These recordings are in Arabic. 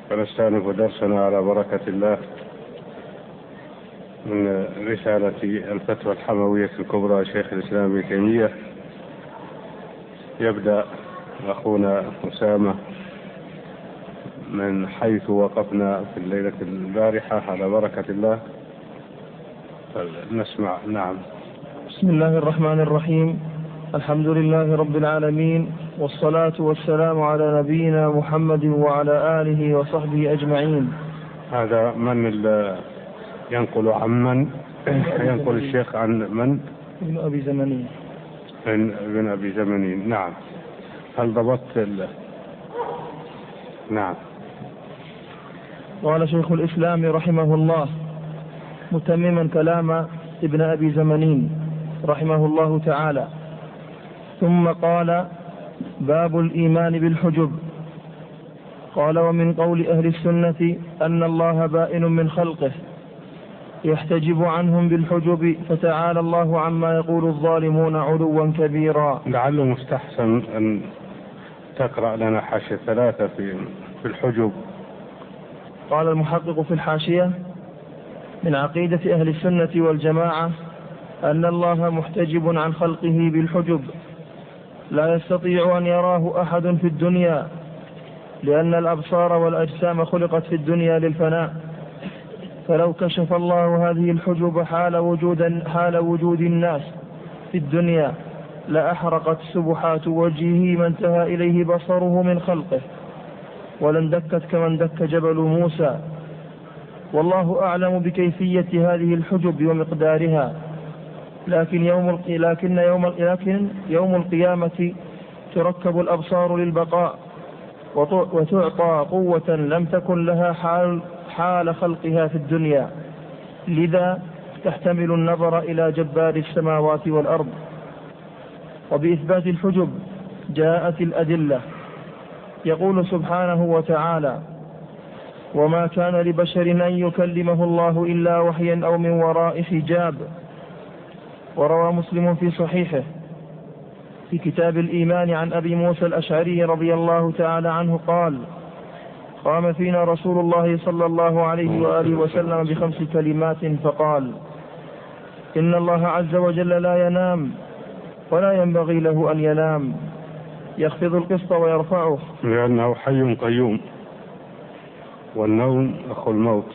فنستأنف درسنا على بركة الله من رسالة الفتوى الحموية الكبرى شيخ الإسلام ابن تيمية. يبدأ أخونا أسامة من حيث وقفنا في الليلة البارحة على بركة الله، نسمع. نعم. بسم الله الرحمن الرحيم. الحمد لله رب العالمين، والصلاة والسلام على نبينا محمد وعلى آله وصحبه أجمعين. هذا من ينقل عن من؟ ينقل الشيخ عن من؟ ابن أبي زمنين. ابن أبي زمنين. نعم. هل ضبطت نعم. قال شيخ الإسلام رحمه الله متمما كلام ابن أبي زمنين رحمه الله تعالى، ثم قال: باب الإيمان بالحجب. قال: ومن قول أهل السنة أن الله بائن من خلقه يحتجب عنهم بالحجب، فتعالى الله عما يقول الظالمون علوا كبيرا. لعله مستحسن أن تقرأ لنا حاشية 3 في الحجب. قال المحقق في الحاشية: من عقيدة أهل السنة والجماعة أن الله محتجب عن خلقه بالحجب، لا يستطيع أن يراه أحد في الدنيا، لأن الأبصار والأجسام خلقت في الدنيا للفناء، فلو كشف الله هذه الحجب حال وجود الناس في الدنيا لأحرقت سبحات وجهه ما انتهى إليه بصره من خلقه، ولندكت كما اندك جبل موسى. والله أعلم بكيفية هذه الحجب ومقدارها، لكن يوم القيامة تركب الأبصار للبقاء، وتعطى قوة لم تكن لها حال خلقها في الدنيا، لذا تحتمل النظر إلى جبار السماوات والأرض. وبإثبات الحجب جاءت الأدلة، يقول سبحانه وتعالى: وما كان لبشر أن يكلمه الله إلا وحيا أو من وراء حجاب. وروى مسلم في صحيحه في كتاب الإيمان عن أبي موسى الأشعري رضي الله تعالى عنه قال: قام فينا رسول الله صلى الله عليه وآله وسلم ب5 كلمات فقال: إن الله عز وجل لا ينام ولا ينبغي له أن ينام، يخفض القسط ويرفعه، لأنه حي قيوم، والنوم أخو الموت،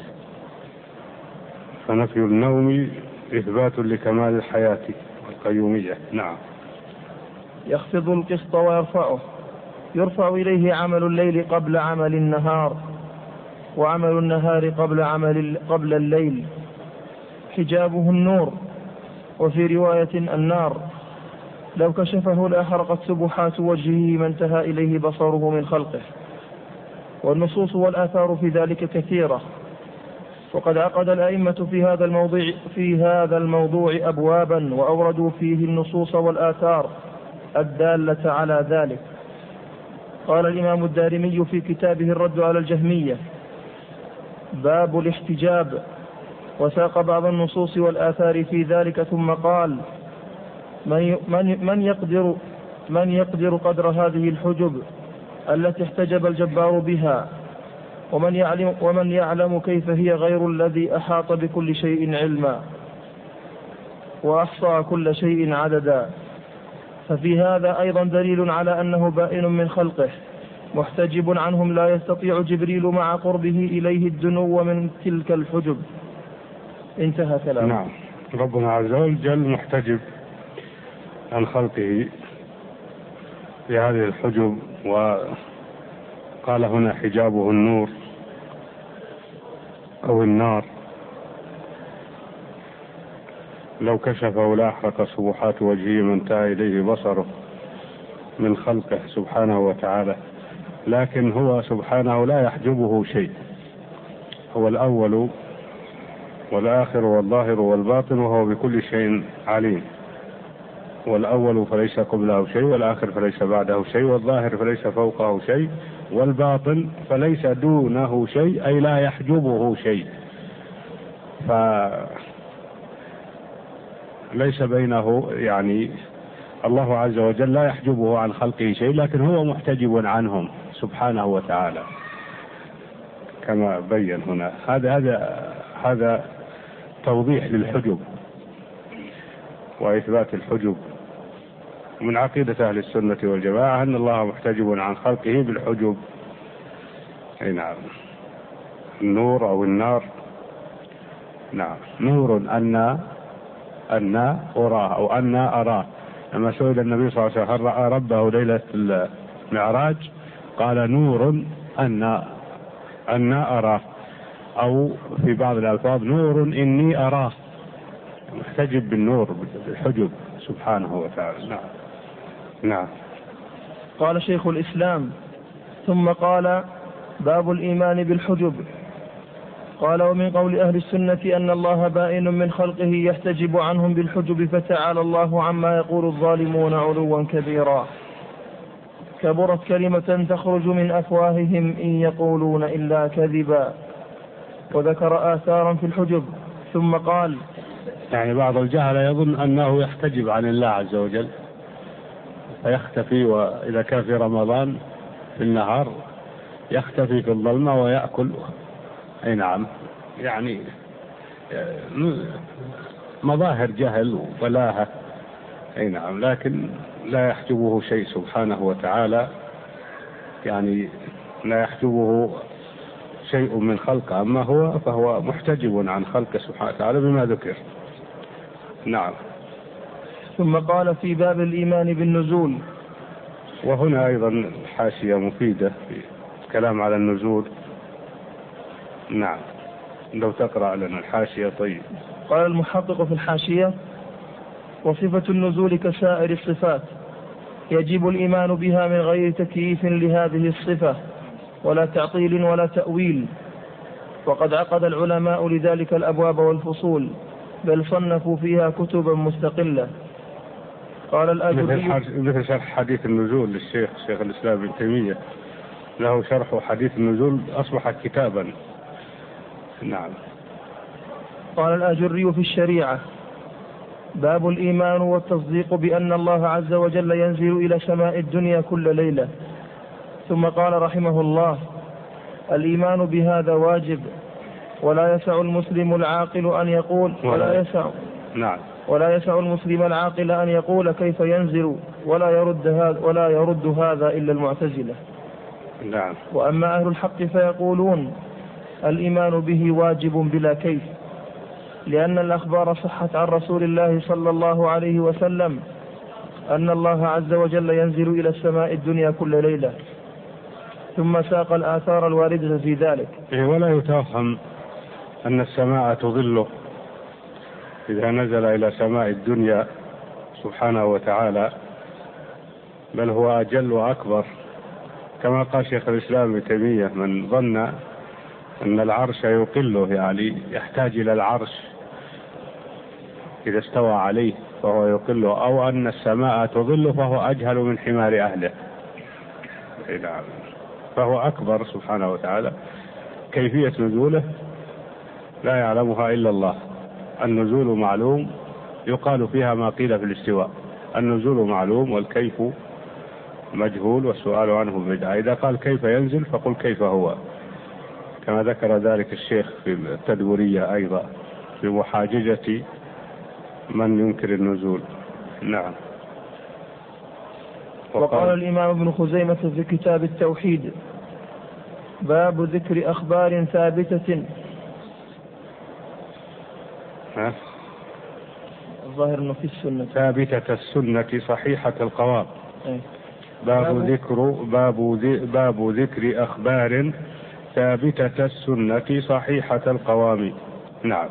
فنفي النوم إثبات لكمال الحياة والقيومية. نعم. يخفض القسط ويرفعه، يرفع إليه عمل الليل قبل عمل النهار، وعمل النهار قبل الليل. حجابه النور، وفي رواية النار، لو كشفه لأحرقت سبحات وجهه ما انتهى إليه بصره من خلقه. والنصوص والآثار في ذلك كثيرة، وقد عقد الأئمة في هذا الموضوع أبوابا، وأوردوا فيه النصوص والآثار الدالة على ذلك. قال الإمام الدارمي في كتابه الرد على الجهمية: باب الاحتجاب، وساق بعض النصوص والآثار في ذلك، ثم قال: من يقدر قدر هذه الحجب التي احتجب الجبار بها، ومن يعلم كيف هي غير الذي أحاط بكل شيء علما وأحصى كل شيء عددا. ففي هذا أيضا دليل على أنه بائن من خلقه محتجب عنهم، لا يستطيع جبريل مع قربه إليه الدنو من تلك الحجب. انتهى كلامه. نعم. ربنا عز وجل محتجب عن خلقه في هذه الحجب، وقال هنا حجابه النور أو النار، لو كشفه لأحرق سبحات وجهه ما انتهى إليه بصره من خلقه سبحانه وتعالى. لكن هو سبحانه لا يحجبه شيء، هو الأول والآخر والظاهر والباطن، وهو بكل شيء عليم. والأول فليس قبله شيء، والآخر فليس بعده شيء، والظاهر فليس فوقه شيء، والباطن فليس دونه شيء، أي لا يحجبه شيء، فليس بينه، يعني الله عز وجل لا يحجبه عن خلقه شيء، لكن هو محتجب عنهم سبحانه وتعالى. كما بين هنا. هذا توضيح للحجب وإثبات الحجب. من عقيدة أهل السنة والجماعة أن الله محتجب عن خلقه بالحجب. أي نعم، النور أو النار. نعم، نور أن أراه أو أن أراه. لما سئل النبي صلى الله عليه وسلم هل رأى ربه ليلة المعراج قال نور أن أراه، أو في بعض الألفاظ نور إني أراه، محتجب بالنور بالحجب سبحانه وتعالى. نعم. نعم. قال شيخ الإسلام: ثم قال: باب الإيمان بالحجب. قال: ومن قول أهل السنة أن الله بائن من خلقه يحتجب عنهم بالحجب، فتعالى الله عما يقول الظالمون علوا كبيرا. كبرت كلمة تخرج من أفواههم إن يقولون إلا كذبا. وذكر آثارا في الحجب ثم قال: يعني بعض الجهل يظن أنه يحتجب عن الله عز وجل فيختفي، وإذا كان في رمضان في النهار يختفي في الظلمة ويأكل. أي نعم، يعني مظاهر جهل وبلاهة. أي نعم، لكن لا يحجبه شيء سبحانه وتعالى، يعني لا يحجبه شيء من خلقه، أما هو فهو محتجب عن خلقه سبحانه وتعالى بما ذكر. نعم. ثم قال: في باب الإيمان بالنزول. وهنا أيضا حاشية مفيدة في الكلام على النزول. نعم، لو تقرأ لنا الحاشية. طيب. قال المحقق في الحاشية: وصفة النزول كسائر الصفات، يجب الإيمان بها من غير تكييف لهذه الصفة ولا تعطيل ولا تأويل. وقد عقد العلماء لذلك الأبواب والفصول، بل صنفوا فيها كتبا مستقلة. قال الآجري: مثل شرح حديث النزول للشيخ الإسلام ابن تيمية، له شرح حديث النزول أصبح كتابا. نعم. قال الآجري في الشريعة: باب الإيمان والتصديق بأن الله عز وجل ينزل إلى سماء الدنيا كل ليلة. ثم قال رحمه الله: الإيمان بهذا واجب، ولا يسع المسلم العاقل أن يقول ولا يسع المسلم العاقل أن يقول كيف ينزل، ولا يرد هذا إلا المعتزلة. نعم. وأما أهل الحق فيقولون الإيمان به واجب بلا كيف، لأن الأخبار صحت عن رسول الله صلى الله عليه وسلم أن الله عز وجل ينزل إلى السماء الدنيا كل ليلة، ثم ساق الآثار الواردة في ذلك. ولا يتوهم أن السماء تظله إذا نزل إلى سماء الدنيا سبحانه وتعالى، بل هو أجل وأكبر، كما قال شيخ الإسلام ابن تيمية: من ظن أن العرش يقله، يعني يحتاج إلى العرش إذا استوى عليه فهو يقله، أو أن السماء تظله فهو أجهل من حمار أهله. فهو أكبر سبحانه وتعالى. كيفية نزوله لا يعلمها إلا الله. النزول معلوم، يقال فيها ما قيل في الاستواء: النزول معلوم والكيف مجهول والسؤال عنه بدعة. إذا قال كيف ينزل فقل كيف هو، كما ذكر ذلك الشيخ في التدبرية أيضا في محاججة من ينكر النزول. نعم. وقال الإمام ابن خزيمة في كتاب التوحيد: باب ذكر أخبار ثابتة. الظاهر أنه في السنة ثابتة السنة صحيحة القوام. باب ذكر أخبار ثابتة السنة صحيحة القوام. نعم.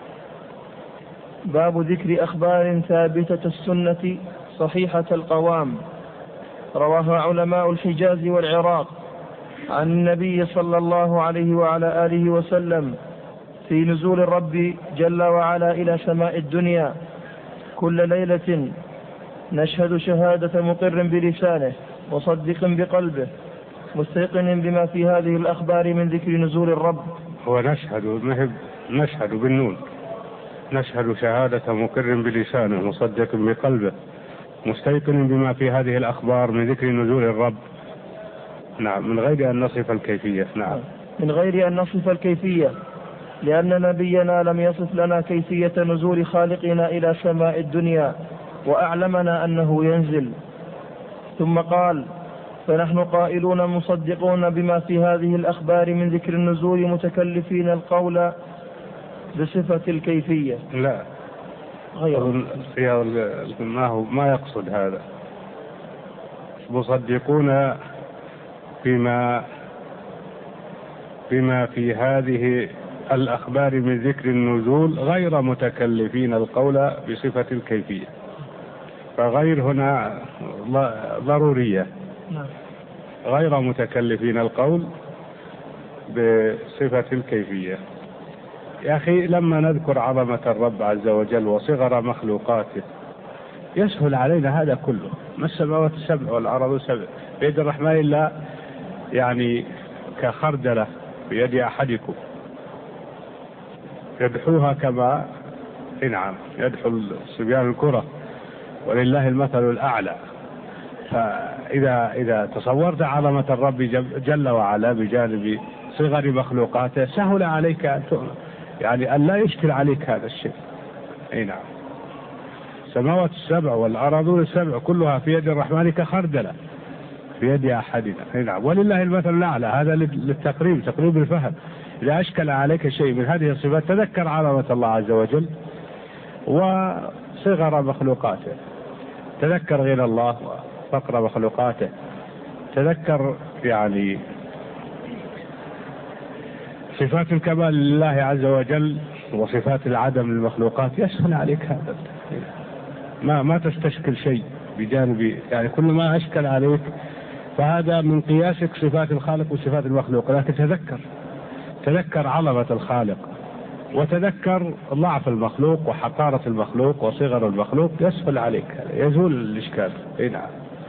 باب ذكر أخبار ثابتة السنة صحيحة القوام، رواها علماء الحجاز والعراق عن النبي صلى الله عليه وعلى آله وسلم في نزول الرب جل وعلا إلى سماء الدنيا كل ليلة، نشهد شهادة مقر بلسانه مصدق بقلبه مستيقن بما في هذه الأخبار من ذكر نزول الرب. هو نشهد بالنون، نشهد شهادة مقر بلسانه مصدق بقلبه مستيقن بما في هذه الأخبار من ذكر نزول الرب. نعم، من غير أن نصف الكيفية. نعم. من غير أن نصف الكيفية، لأن نبينا لم يصف لنا كيفية نزول خالقنا إلى سماء الدنيا، وأعلمنا أنه ينزل. ثم قال: فنحن قائلون مصدقون بما في هذه الأخبار من ذكر النزول متكلفين القول بصفة الكيفية. لا، غير ما يقصد هذا. مصدقون بما في هذه الأخبار من ذكر النزول غير متكلفين القول بصفة الكيفية، فغير هنا ضرورية، غير متكلفين القول بصفة الكيفية. يا أخي لما نذكر عظمة الرب عز وجل وصغر مخلوقاته يسهل علينا هذا كله. ما السماوات السبع والأرض السبع بيد الرحمن إلا يعني كخردلة بيد أحدكم يدحوها كما يدحو الصبيان الكرة، ولله المثل الأعلى. فإذا تصورت عظمة الرب جل وعلا بجانب صغر مخلوقاته سهل عليك أن لا يشكل عليك هذا الشيء. نعم، السماوات السبع والأرض السبع كلها في يد الرحمن كخردلة في يد أحدنا. نعم، ولله المثل الأعلى. هذا تقريب الفهم. إذا أشكل عليك شيء من هذه الصفات تذكر عظمة الله عز وجل وصغر مخلوقاته، تذكر غنى الله وفقر مخلوقاته، تذكر صفات الكمال لله عز وجل وصفات العدم للمخلوقات، يسهل عليك هذا. ما تستشكل شيء بجانب كل ما أشكل عليك فهذا من قياسك صفات الخالق وصفات المخلوق. لكن تذكر عظمة الخالق وتذكر ضعف المخلوق وحقارة المخلوق وصغر المخلوق، يسهل عليك، يزول الإشكال. نعم.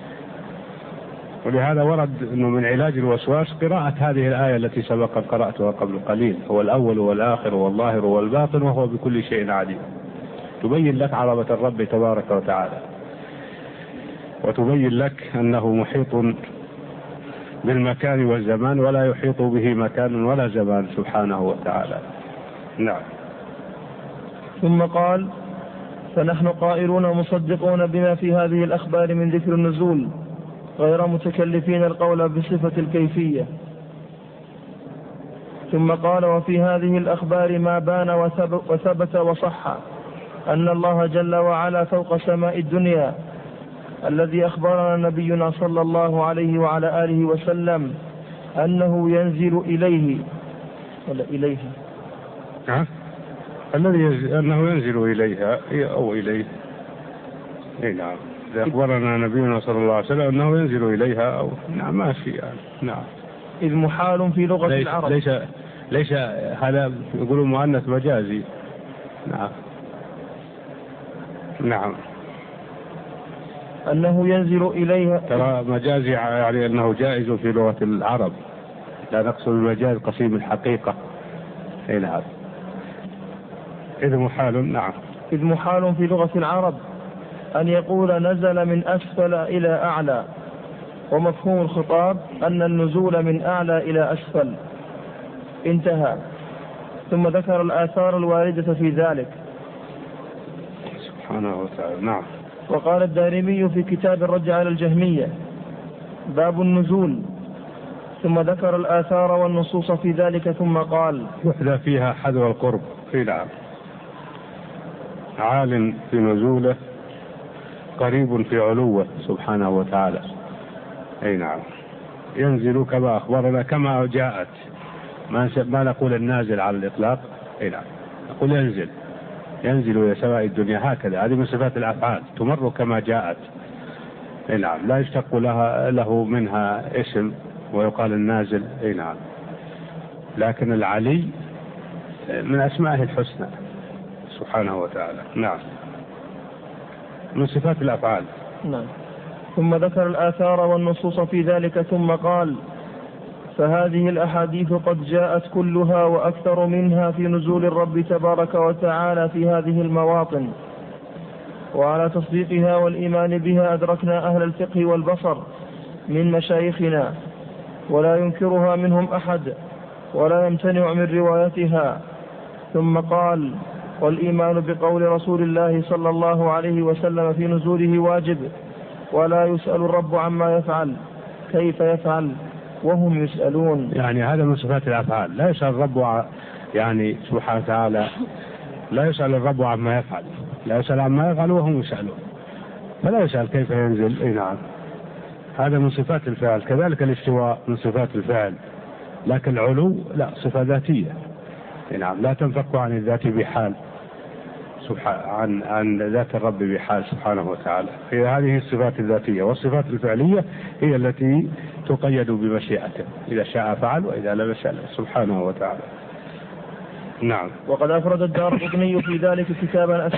ولهذا ورد أنه من علاج الوسواس قراءة هذه الآية التي سبق قرأتها قبل قليل: هو الأول والآخر والظاهر والباطن وهو بكل شيء عليم. تبين لك عظمة الرب تبارك وتعالى، وتبين لك أنه محيط بالمكان والزمان ولا يحيط به مكان ولا زمان سبحانه وتعالى. نعم. ثم قال: فنحن قائلون مصدقون بما في هذه الأخبار من ذكر النزول غير متكلفين القول بصفة الكيفية. ثم قال: وفي هذه الأخبار ما بان وثبت وصح أن الله جل وعلا فوق سماء الدنيا، الذي أخبرنا نبينا صلى الله عليه وعلى آله وسلم أنه ينزل إليه ولا إليه أنه ينزل إليها أو إليه. نعم، أخبرنا نبينا صلى الله عليه وسلم أنه ينزل إليها أو نعم ماشي نعم. إذ محال في لغة العرب. ليس هذا يقولوا مؤنث مجازي. نعم أنه ينزل إليها. ترى مجازي أنه جائز في لغة العرب، لا نقصد المجاز قسيم الحقيقة. نعم. إذ محال. نعم. إذ محال في لغة العرب أن يقول نزل من أسفل إلى أعلى، ومفهوم الخطاب أن النزول من أعلى إلى أسفل. انتهى. ثم ذكر الآثار الواردة في ذلك سبحانه وتعالى. نعم. وقال الدارمي في كتاب الرد على الجهمية: باب النزول. ثم ذكر الآثار والنصوص في ذلك ثم قال: يحدى فيها حذو القرب. نعم. عال في نزوله، قريب في علوه سبحانه وتعالى. نعم. ينزل كما أخبرنا كما جاءت، ما نقول النازل على الإطلاق. نعم، نقول ينزل إلى سماء الدنيا، هكذا. هذه من صفات الأفعال تمر كما جاءت. نعم، لا يشتق له منها اسم ويقال النازل. نعم. لكن العلي من أسمائه الحسنى سبحانه وتعالى. نعم، من صفات الأفعال. نعم. ثم ذكر الآثار والنصوص في ذلك ثم قال: فهذه الأحاديث قد جاءت كلها وأكثر منها في نزول الرب تبارك وتعالى في هذه المواطن، وعلى تصديقها والإيمان بها أدركنا أهل الفقه والبصر من مشايخنا، ولا ينكرها منهم أحد، ولا يمتنع من روايتها. ثم قال: والإيمان بقول رسول الله صلى الله عليه وسلم في نزوله واجب، ولا يسأل الرب عما يفعل كيف يفعل وهم يسألون. يعني هذا من صفات الأفعال، لا يسأل الرب يعني سبحانه وتعالى لا يسأل الرب عما يفعل، لا يسأل عما يفعل وهم يسألون، فلا يسأل كيف ينزل. نعم، هذا من صفات الفعل. كذلك الاستواء من صفات الفعل، لكن العلو لا، صفة ذاتية. نعم، لا تنفك عن الذات بحال، عن ذات الرب بحال سبحانه وتعالى. هي هذه الصفات الذاتية، والصفات الفعلية هي التي تقيد بمشيئته، إذا شاء فعل وإذا لم يشاء سبحانه وتعالى. نعم. وقد أفرد الدارقطني في ذلك كتابا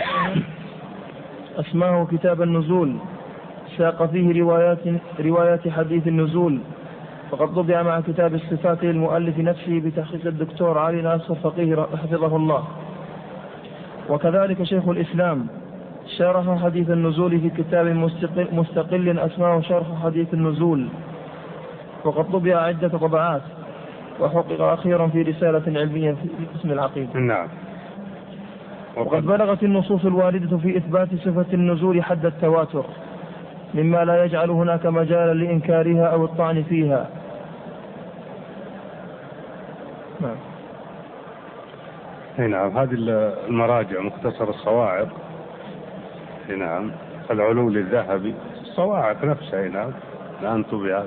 أسماه كتاب النزول، ساق فيه روايات حديث النزول، فقد طبع مع كتاب الصفات للمؤلف نفسه بتحقيق الدكتور علي ناصر فقيه حفظه الله. وكذلك شيخ الإسلام شرح حديث النزول في كتاب مستقل أسماه شرح حديث النزول، وقد طبع عدة طبعات، وحقق أخيرا في رسالة علمية في قسم العقيدة. نعم. وقد بلغت النصوص الواردة في إثبات صفة النزول حد التواتر، مما لا يجعل هناك مجالا لإنكارها أو الطعن فيها. نعم. هذه المراجع مختصر الصواعق. نعم. العلو للذهبي، الصواعق نفسها. نعم. الآن طبع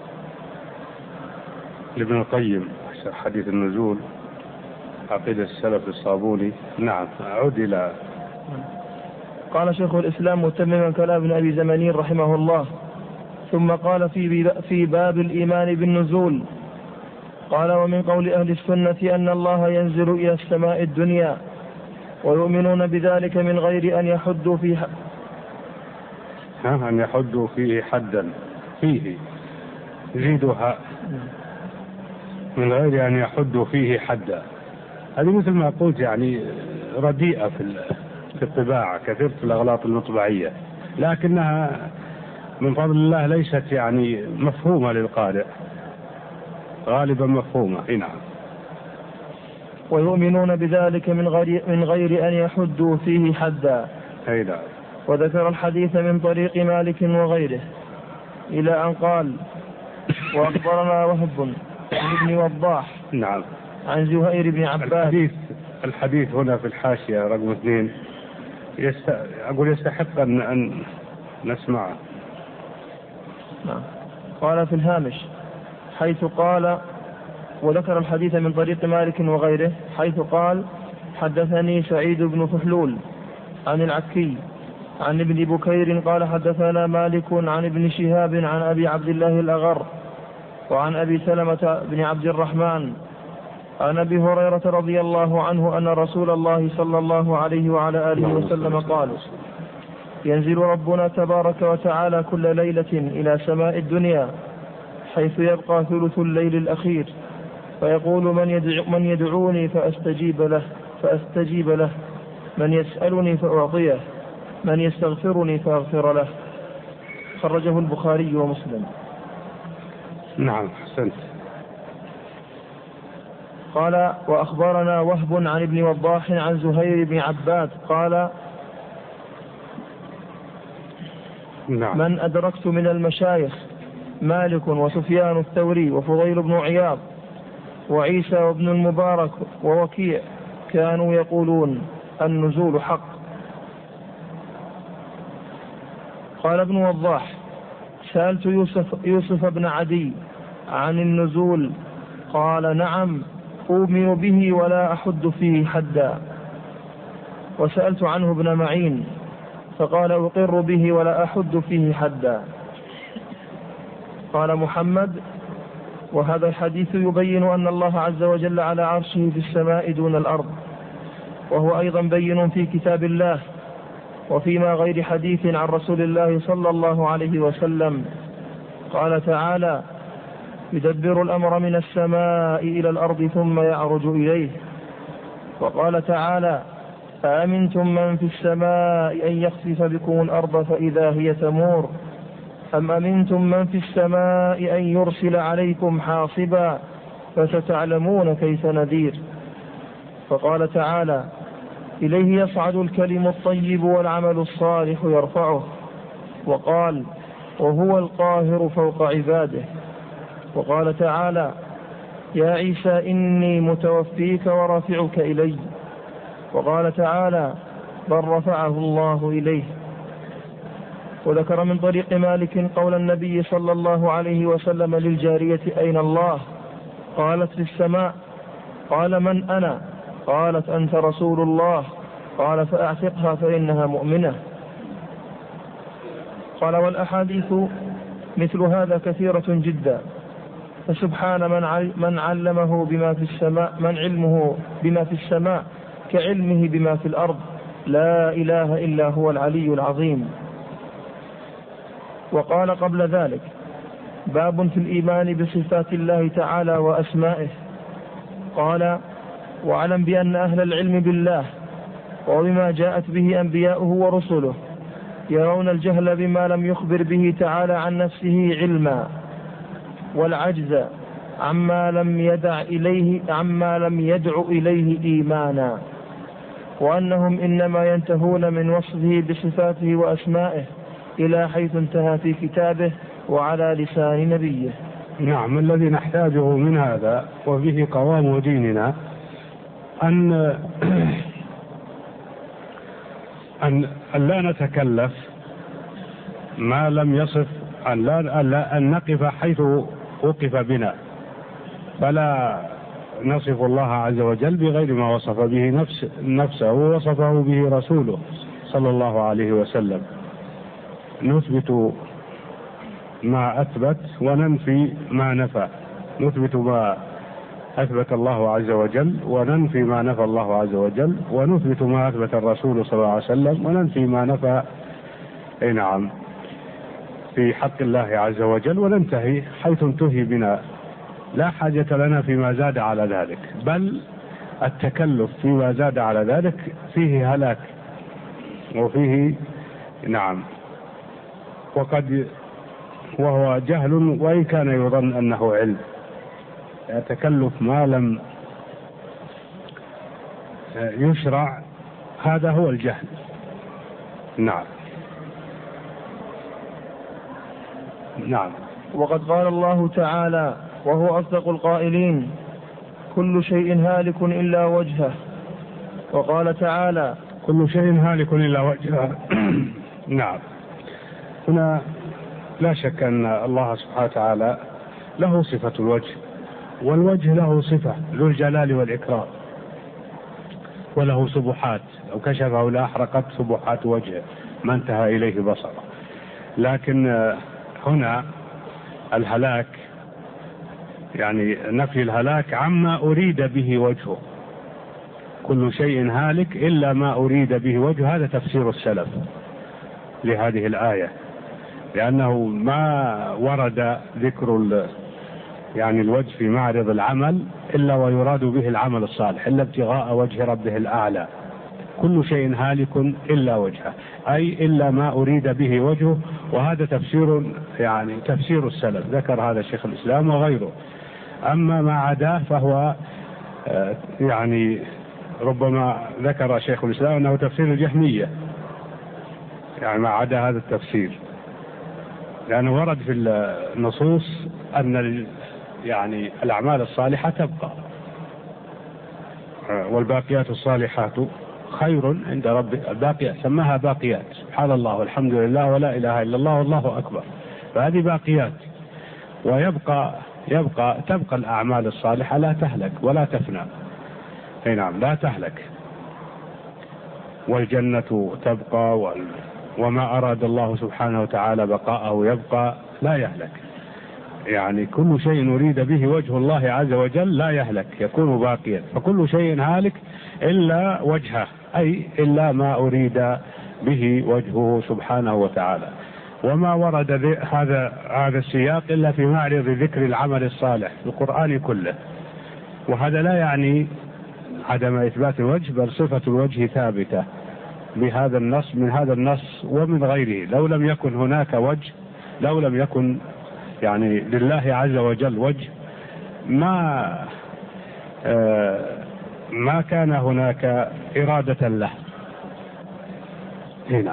لابن القيم حديث النزول، عقيدة السلف الصابوني. نعم. أعود إلى قال شيخ الإسلام متمما كلام ابن أبي زمانين رحمه الله، ثم قال في باب الإيمان بالنزول، قال: ومن قول أهل السنة أن الله ينزل إلى السماء الدنيا، ويؤمنون بذلك من غير أن يحدوا فيه حدا فيه يزيدها، من غير أن يحدوا فيه حدا. هذه مثل ما قلت يعني رديئة في الطباعة، كثير في الأغلاط المطبعية، لكنها من فضل الله ليست يعني مفهومة للقارئ، غالبا مفهومة. نعم. ويؤمنون بذلك من غير أن يحدوا فيه حدا. نعم. وذكر الحديث من طريق مالك وغيره إلى أن قال: وأخبرنا وهب عن ابن وضاح. نعم. عن زهير بن عباد. الحديث هنا في الحاشية رقم 2 أقول يستحق أن نسمعه. نعم. قال في الهامش حيث قال: وذكر الحديث من طريق مالك وغيره حيث قال: حدثني سعيد بن فحلول عن العكي عن ابن بكير قال: حدثنا مالك عن ابن شهاب عن أبي عبد الله الأغر وعن أبي سلمة بن عبد الرحمن عن أبي هريرة رضي الله عنه أن رسول الله صلى الله عليه وعلى آله وسلم قال: ينزل ربنا تبارك وتعالى كل ليلة إلى سماء الدنيا حيث يبقى ثلث الليل الأخير، فيقول: من يدعوني فأستجيب له، من يسألني فأعطيه، من يستغفرني فأغفر له. خرجه البخاري ومسلم. نعم. حسنت. قال: وأخبرنا وهب عن ابن وضاح عن زهير بن عباد قال: نعم. من أدركت من المشايخ مالك وسفيان الثوري وفضيل بن عياض وعيسى وابن المبارك ووكيع كانوا يقولون النزول حق. قال ابن وضاح: سألت يوسف بن عدي عن النزول، قال: نعم، أؤمن به ولا أحد فيه حدا. وسألت عنه ابن معين فقال: أقر به ولا أحد فيه حدا. قال محمد: وهذا الحديث يبين أن الله عز وجل على عرشه في السماء دون الأرض، وهو أيضا بين في كتاب الله وفيما غير حديث عن رسول الله صلى الله عليه وسلم. قال تعالى: يدبر الأمر من السماء إلى الأرض ثم يعرج إليه. وقال تعالى: أأمنتم من في السماء أن يخسف بكم الأرض فإذا هي تمور، أم أمنتم من في السماء أن يرسل عليكم حاصبا فستعلمون كيف نذير. فقال تعالى: إليه يصعد الكلم الطيب والعمل الصالح يرفعه. وقال: وهو القاهر فوق عباده. وقال تعالى: يا عيسى إني متوفيك ورافعك إلي. وقال تعالى: بل رفعه الله إليه. وذكر من طريق مالك قول النبي صلى الله عليه وسلم للجارية: أين الله؟ قالت: في السماء. قال: من أنا؟ قالت: أنت رسول الله. قال: فأعتقها فإنها مؤمنة. قال: والأحاديث مثل هذا كثيرة جدا، فسبحان من علمه بما في السماء، من علمه بما في السماء كعلمه بما في الأرض، لا إله إلا هو العلي العظيم. وقال قبل ذلك: باب في الإيمان بصفات الله تعالى وأسمائه. قال: واعلم بأن أهل العلم بالله وبما جاءت به أنبياؤه ورسله يرون الجهل بما لم يخبر به تعالى عن نفسه علما، والعجز عما لم يدع إليه إيمانا، وأنهم إنما ينتهون من وصفه بصفاته وأسمائه إلى حيث انتهى في كتابه وعلى لسان نبيه. نعم، الذي نحتاجه من هذا وبه قوام ديننا أن لا نتكلف ما لم يصف، أن نقف حيث وقف بنا، فلا نصف الله عز وجل بغير ما وصف به نفسه ووصفه به رسوله صلى الله عليه وسلم. نثبت ما أثبت وننفي ما نفى، نثبت ما أثبت الله عز وجل وننفي ما نفى الله عز وجل، ونثبت ما أثبت الرسول صلى الله عليه وسلم وننفي ما نفى نعم في حق الله عز وجل، وننتهي حيث انتهي بنا. لا حاجة لنا فيما زاد على ذلك، بل التكلف فيما زاد على ذلك فيه هلاك وفيه نعم وهو جهل، وإن كان يظن أنه علم. تكلف ما لم يشرع هذا هو الجهل. نعم. وقد قال الله تعالى وهو أصدق القائلين: كل شيء هالك إلا وجهه. وقال تعالى: كل شيء هالك إلا وجهه. نعم. هنا لا شك أن الله سبحانه وتعالى له صفة الوجه، والوجه له صفة ذو الجلال والإكرام، وله سبحات لو كشفه لأحرقت سبحات وجهه ما انتهى إليه بصره. لكن هنا الهلاك يعني نفي الهلاك عما أريد به وجهه، كل شيء هالك إلا ما أريد به وجهه. هذا تفسير السلف لهذه الآية، لأنه ما ورد ذكر يعني الوجه في معرض العمل إلا ويراد به العمل الصالح، إلا ابتغاء وجه ربه الأعلى. كل شيء هالك إلا وجهه، أي إلا ما أريد به وجهه. وهذا تفسير يعني تفسير السلف، ذكر هذا شيخ الإسلام وغيره. أما ما عداه فهو يعني ربما ذكر شيخ الإسلام أنه تفسير الجهمية، يعني ما عدا هذا التفسير، لأنه ورد في النصوص أن يعني الأعمال الصالحة تبقى، والباقيات الصالحات خير عند ربك. الباقيات سماها باقيات، سبحان الله والحمد لله ولا إله إلا الله والله أكبر، فهذه باقيات. تبقى الأعمال الصالحة لا تهلك ولا تفنى. نعم، لا تهلك. والجنة تبقى، وما أراد الله سبحانه وتعالى بقاءه يبقى لا يهلك. يعني كل شيء أريد به وجه الله عز وجل لا يهلك، يكون باقيا. فكل شيء هالك إلا وجهه، أي إلا ما أريد به وجهه سبحانه وتعالى. وما ورد هذا السياق إلا في معرض ذكر العمل الصالح في القرآن كله. وهذا لا يعني عدم إثبات الوجه، بل صفة الوجه ثابتة بهذا النص، من هذا النص ومن غيره. لو لم يكن هناك وجه، لو لم يكن يعني لله عز وجل وجه ما كان هناك إرادة له. هنا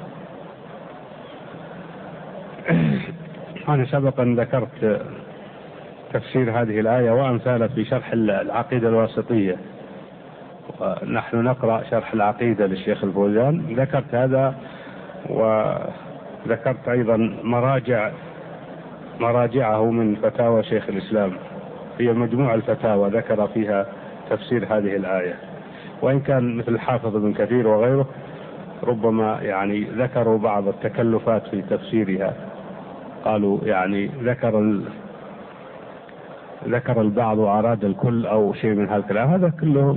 أنا سبقا ذكرت تفسير هذه الآية وأمثالها في شرح العقيدة الواسطية، ونحن نقرأ شرح العقيدة للشيخ الفوزان، ذكرت هذا، وذكرت أيضا مراجعه من فتاوى شيخ الإسلام، هي مجموع الفتاوى ذكر فيها تفسير هذه الآية. وإن كان مثل الحافظ ابن كثير وغيره ربما يعني ذكروا بعض التكلفات في تفسيرها، قالوا يعني ذكر البعض وأراد الكل أو شيء من هذا الكلام. هذا كله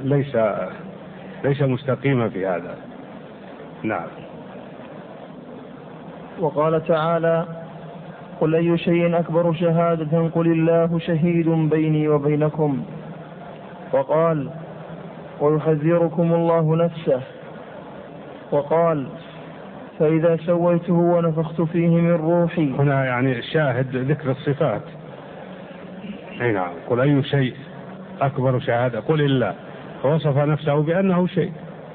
ليس مستقيما في هذا. نعم. وقال تعالى: قل أي شيء أكبر شهادة قل الله شهيد بيني وبينكم. وقال: ويحذركم الله نفسه. وقال: فإذا سويته ونفخت فيه من روحي. هنا يعني الشاهد ذكر الصفات. نعم. قل أي شيء أكبر شهادة قل الله، فوصف نفسه بأنه شيء.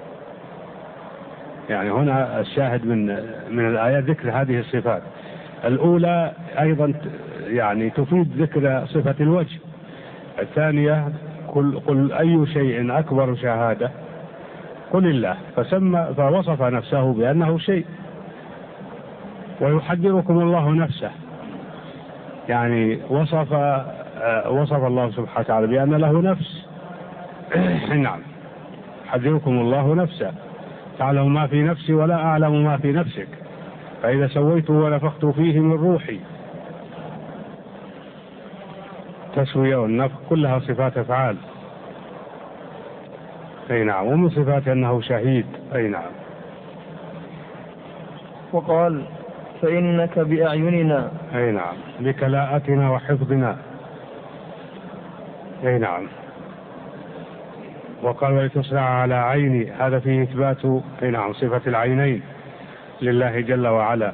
يعني هنا الشاهد من الآية ذكر هذه الصفات. الأولى أيضا يعني تفيد ذكر صفة الوجه. الثانية قل أي شيء أكبر شهادة قل الله، فوصف نفسه بأنه شيء. ويحذركم الله نفسه، يعني وصف الله سبحانه وتعالى بأن له نفس. نعم. يحذركم الله نفسه، تعلم ما في نفسي ولا أعلم ما في نفسك، فإذا سويته ونفخت فيه من روحي. تسوية والنفخ كلها صفات أفعال. أي نعم. ومن صفات أنه شهيد. أي نعم. وقال: فإنك بأعيننا. أي نعم. بكلاءتنا وحفظنا. أي نعم. وقال: ولتصنع على عيني، هذا فيه إثبات أي نعم صفة العينين لله جل وعلا.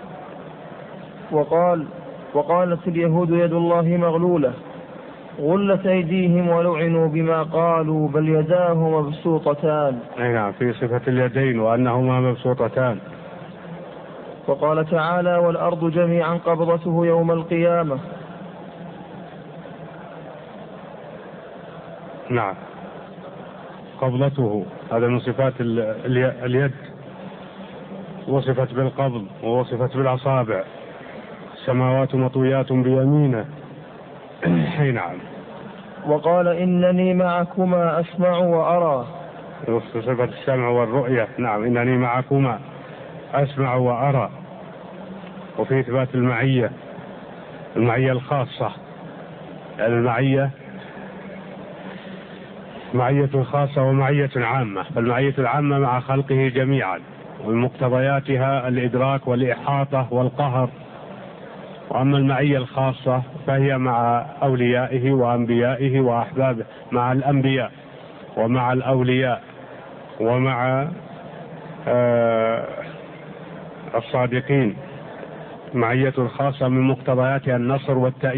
وقالت اليهود يد الله مغلولة غلت أيديهم ولعنوا بما قالوا بل يداه مبسوطتان. أي نعم. في صفة اليدين وأنهما مبسوطتان. وقال تعالى: والأرض جميعا قبضته يوم القيامة. نعم. قبضته هذا من صفات اليد، وصفت بالقبض ووصفت بالأصابع. السماوات مطويات بيمينه. أي نعم. وقال: إنني معكما أسمع وأرى. صفة السمع والرؤية. نعم. إنني معكما أسمع وأرى. وفي إثبات المعية الخاصة. المعية معية خاصة ومعية عامة. فالمعية العامة مع خلقه جميعا، ومقتضياتها الإدراك والإحاطة والقهر. وأما المعية الخاصة فهي مع أوليائه وأنبيائه وأحبابه، مع الأنبياء ومع الأولياء ومع الصادقين. معية خاصة من مقتضياتها النصر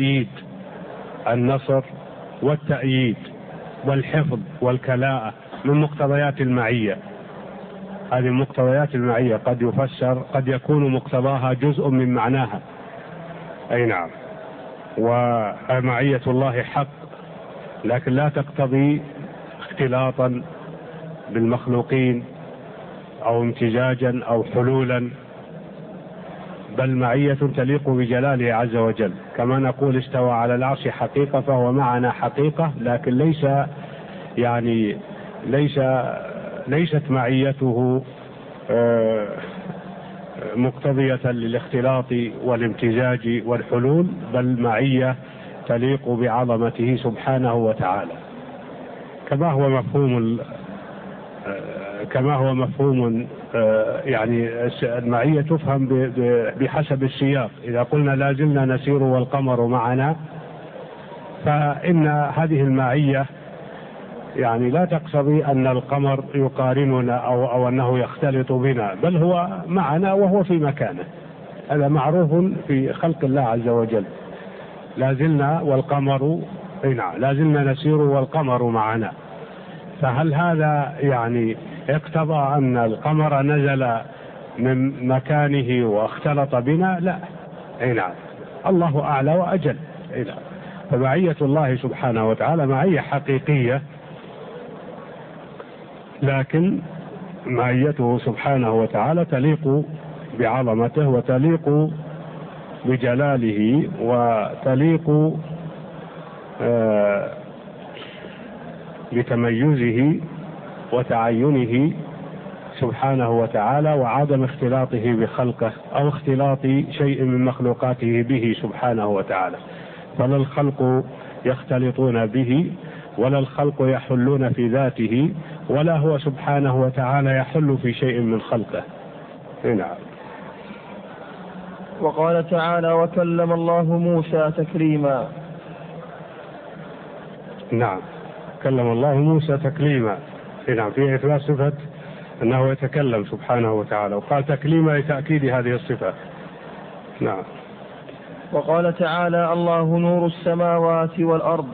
والتأييد والحفظ والكلاءة، من مقتضيات المعية. هذه مقتضيات المعية قد يكون مقتضاها جزء من معناها. أي نعم. ومعية الله حق، لكن لا تقتضي اختلاطا بالمخلوقين أو امتزاجا أو حلولا، بل معية تليق بجلاله عز وجل. كما نقول استوى على العرش حقيقة، فهو معنا حقيقة، لكن ليست معيته مقتضية للاختلاط والامتزاج والحلول، بل معية تليق بعظمته سبحانه وتعالى. كما هو مفهوم يعني المعية تفهم بحسب السياق. إذا قلنا لا زلنا نسير والقمر معنا، فإن هذه المعية يعني لا تقتضي أن القمر يقارننا أو أنه يختلط بنا، بل هو معنا وهو في مكانه. هذا معروف في خلق الله عز وجل. لازلنا والقمر لازلنا نسير والقمر معنا. فهل هذا يعني اقتضى أن القمر نزل من مكانه واختلط بنا؟ لا. نعم، الله أعلى وأجل. فمعية الله سبحانه وتعالى معية حقيقية، لكن معيته سبحانه وتعالى تليق بعظمته وتليق بجلاله وتليق بتميزه وتعينه سبحانه وتعالى، وعدم اختلاطه بخلقه أو اختلاط شيء من مخلوقاته به سبحانه وتعالى. فلا الخلق يختلطون به، ولا الخلق يحلون في ذاته، ولا هو سبحانه وتعالى يحل في شيء من خلقه. نعم. وقال تعالى: وكلم الله موسى تكليما. نعم، كلم الله موسى تكليما. نعم، في إثبات صفة أنه يتكلم سبحانه وتعالى، وقال تكليما لتأكيد هذه الصفة. نعم. وقال تعالى: الله نور السماوات والأرض.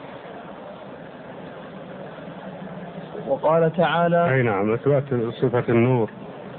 وقال تعالى: أي نعم، إثبات صفة النور.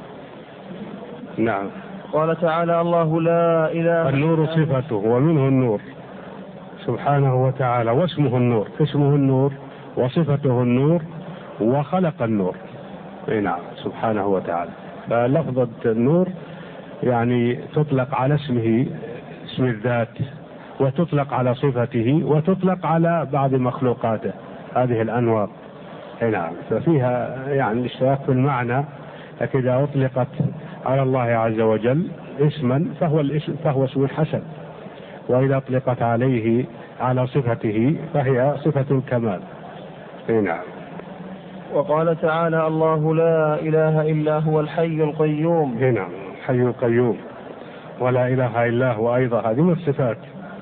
نعم. قال تعالى: الله لا إله. النور صفته ومنه النور سبحانه وتعالى، واسمه النور، اسمه النور وصفته النور وخلق النور. نعم، سبحانه وتعالى. فلفظة النور يعني تطلق على اسمه، اسم الذات، وتطلق على صفته، وتطلق على بعض مخلوقاته هذه الأنوار. نعم، ففيها يعني اشتراك في المعنى، لكن إذا أطلقت على الله عز وجل اسما فهو اسم حسن، وإذا أطلقت عليه على صفته فهي صفة الكمال. نعم. وقال تعالى: الله لا إله إلا هو الحي القيوم. نعم، الحي القيوم ولا إله إلا هو أيضا، هذه من الصفات.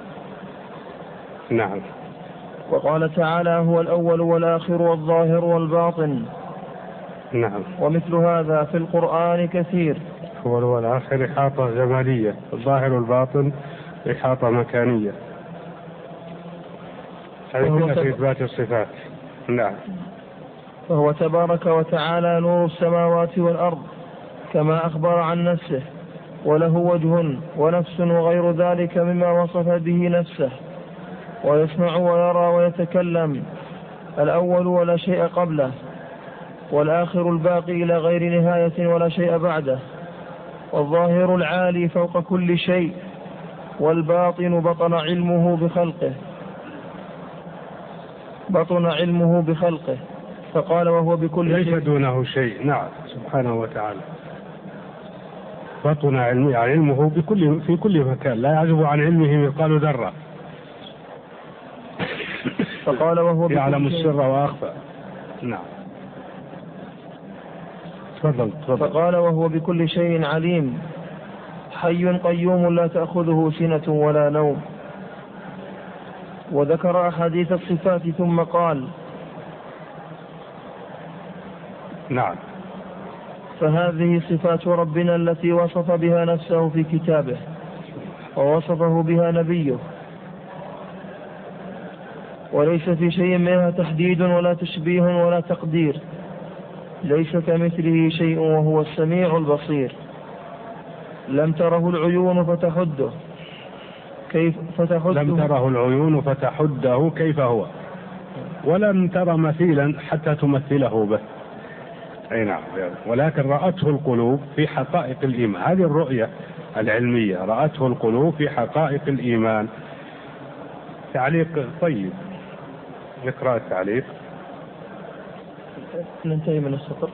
نعم. وقال تعالى: هو الأول والآخر والظاهر والباطن. نعم. ومثل هذا في القرآن كثير. هو والآخر إحاطة زمانية، الظاهر والباطن إحاطة مكانية. هذه في إثبات الصفات. نعم. فهو تبارك وتعالى نور السماوات والأرض كما أخبر عن نفسه، وله وجه ونفس وغير ذلك مما وصف به نفسه، ويسمع ويرى ويتكلم، الأول ولا شيء قبله، والآخر الباقي إلى غير نهاية ولا شيء بعده، والظاهر العالي فوق كل شيء، والباطن بطن علمه بخلقه. فقال: وهو بكل ليس شيء دونه شيء. نعم، سبحانه وتعالى. بطن علمه في كل مكان، لا يعزب عن علمه مثقال ذرة. فقال: وهو يعلم السر وأخفى. نعم. تفضل. فقال: وهو بكل شيء عليم، حي قيوم لا تأخذه سنة ولا نوم. وذكر أحاديث الصفات ثم قال: نعم. فهذه صفات ربنا التي وصف بها نفسه في كتابه، ووصفه بها نبيه، وليس في شيء منها تحديد ولا تشبيه ولا تقدير، ليس كمثله شيء وهو السميع البصير. لم تره العيون فتحده لم تره العيون فتحده كيف هو، ولم تر مثيلا حتى تمثله به. أي نعم. ولكن رأته القلوب في حقائق الإيمان، هذه الرؤية العلمية، رأته القلوب في حقائق الإيمان. تعليق طيب، نقرأ التعليق. ننتهي من السطر.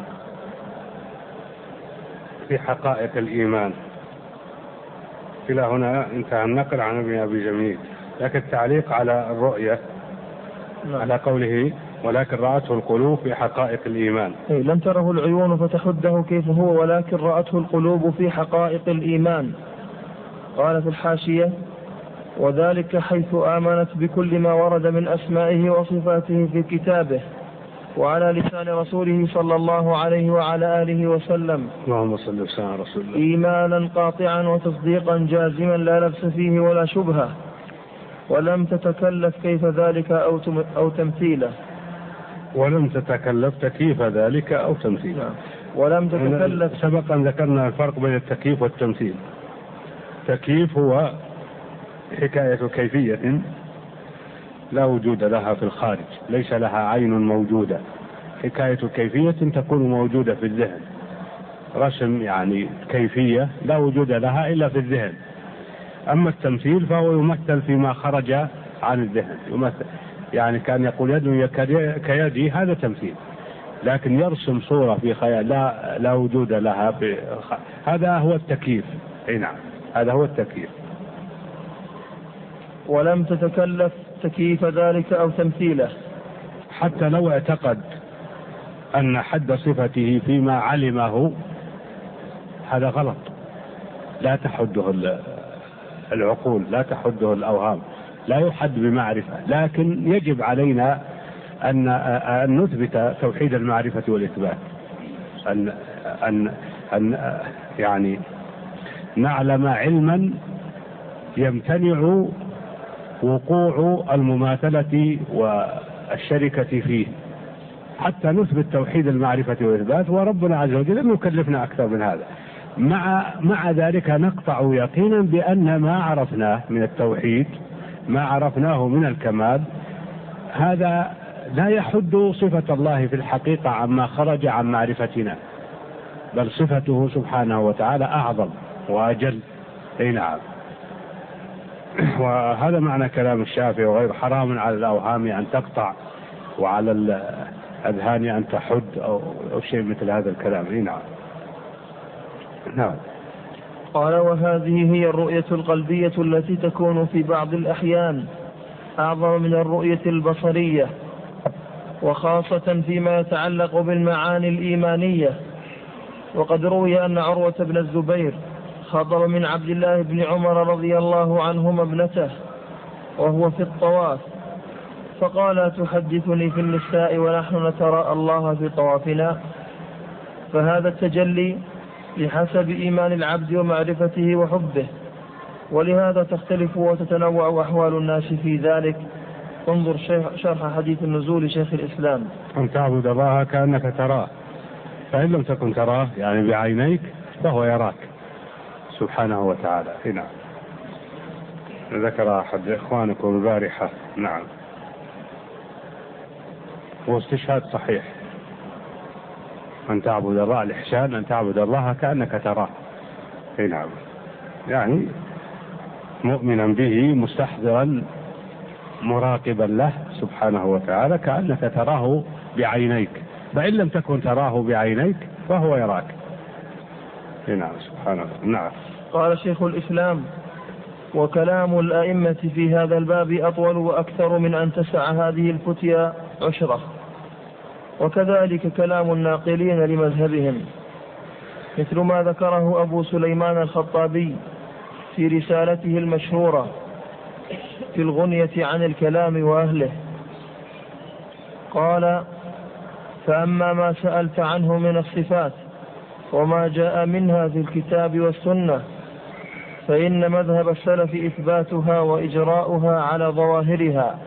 في حقائق الإيمان إلى هنا انتهى النقل عن ابن أبي جميل، لكن التعليق على الرؤية على قوله: ولكن رأته القلوب في حقائق الإيمان. لم تره العيون فتحده كيف هو، ولكن رأته القلوب في حقائق الإيمان. قال في الحاشية: وذلك حيث آمنت بكل ما ورد من أسمائه وصفاته في كتابه وعلى لسان رسوله صلى الله عليه وعلى آله وسلم، اللهم صل وسلم على رسول الله، إيمانا قاطعا وتصديقا جازما لا لبس فيه ولا شبهة. ولم تتكلف كيف ذلك أو تمثيله. ولم تتكلف تكييف ذلك أو تمثيله. ولم تتكلف. سبق أن ذكرنا الفرق بين التكييف والتمثيل. التكييف هو حكاية كيفية لا وجود لها في الخارج، ليس لها عين موجودة. حكاية كيفية تكون موجودة في الذهن، رسم يعني كيفية لا وجود لها إلا في الذهن. أما التمثيل فهو يمثل فيما خرج عن الذهن، يمثل يعني كان يقول يد كيدي، هذا تمثيل. لكن يرسم صورة في خيال لا وجود لها في هذا هو التكييف. نعم، هذا هو التكييف. ولم تتكلف تكييف ذلك أو تمثيله. حتى لو اعتقد أن حد صفته فيما علمه، هذا غلط، لا تحده العقول، لا تحده الأوهام، لا يحد بمعرفة. لكن يجب علينا أن نثبت توحيد المعرفة والإثبات، أن يعني نعلم علما يمتنع وقوع المماثلة والشركة فيه، حتى نثبت توحيد المعرفة والإثبات. وربنا عز وجل لم يكلفنا أكثر من هذا. مع ذلك نقطع يقينا بأن ما عرفناه من التوحيد، ما عرفناه من الكمال، هذا لا يحد صفة الله في الحقيقة عما خرج عن معرفتنا، بل صفته سبحانه وتعالى أعظم وأجل. نعم. وهذا معنى كلام الشافعي وغير حرام على الأوهام أن تقطع وعلى الأذهان أن تحد أو شيء مثل هذا الكلام. نعم. نعم. قال: وهذه هي الرؤية القلبية التي تكون في بعض الأحيان أعظم من الرؤية البصرية، وخاصة فيما يتعلق بالمعاني الإيمانية. وقد روي أن عروة بن الزبير خطب من عبد الله بن عمر رضي الله عنهما ابنته وهو في الطواف، فقال: تحدثني في النساء ونحن نتراءى الله في طوافنا؟ فهذا التجلي بحسب إيمان العبد ومعرفته وحبه، ولهذا تختلف وتتنوع أحوال الناس في ذلك. انظر شرح حديث النزول شيخ الإسلام. أن تعبد الله كأنك تراه، فإن لم تكن تراه يعني بعينيك فهو يراك سبحانه وتعالى. نعم. ذكر أحد إخوانكم البارحة. نعم. هو استشهاد صحيح. أن تعبد الله، الإحسان أن تعبد الله كأنك تراه. نعم. يعني مؤمنا به، مستحضرا مراقبا له سبحانه وتعالى كأنك تراه بعينيك، فإن لم تكن تراه بعينيك فهو يراك. نعم. سبحانه. نعم. قال شيخ الإسلام: وكلام الأئمة في هذا الباب أطول وأكثر من أن تسع هذه الفتيا عشرة، وكذلك كلام الناقلين لمذهبهم، مثل ما ذكره أبو سليمان الخطابي في رسالته المشهورة في الغنية عن الكلام وأهله. قال: فأما ما سألت عنه من الصفات وما جاء منها في الكتاب والسنة، فإن مذهب السلف إثباتها وإجراؤها على ظواهرها،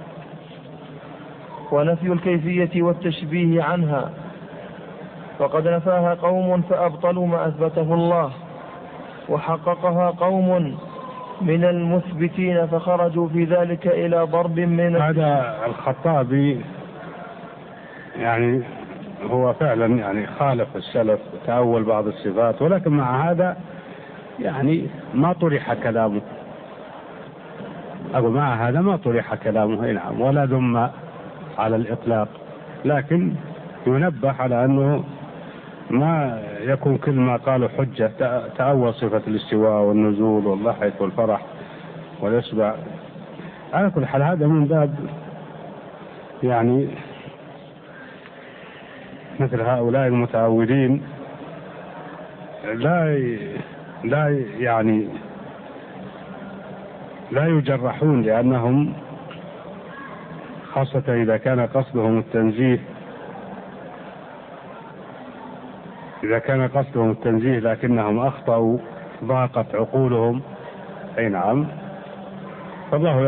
ونفي الكيفية والتشبيه عنها. وقد نفاها قوم فأبطلوا ما أثبته الله، وحققها قوم من المثبتين فخرجوا في ذلك إلى ضرب من هذا الخطابي يعني هو فعلا يعني خالف السلف وتأول بعض الصفات، ولكن مع هذا يعني ما طرح كلامه، أو مع هذا ما طرح كلامه. نعم. ولا ذم على الإطلاق، لكن ينبه على أنه ما يكون كل ما قالوا حجة. تأول صفة الاستواء والنزول والضحك والفرح والإصبع. على كل حال هذا من باب يعني مثل هؤلاء المتعودين لا يعني لا يجرحون، لأنهم خاصة إذا كان قصدهم التنزيه، لكنهم أخطأوا، ضاقت عقولهم. أي نعم. فالله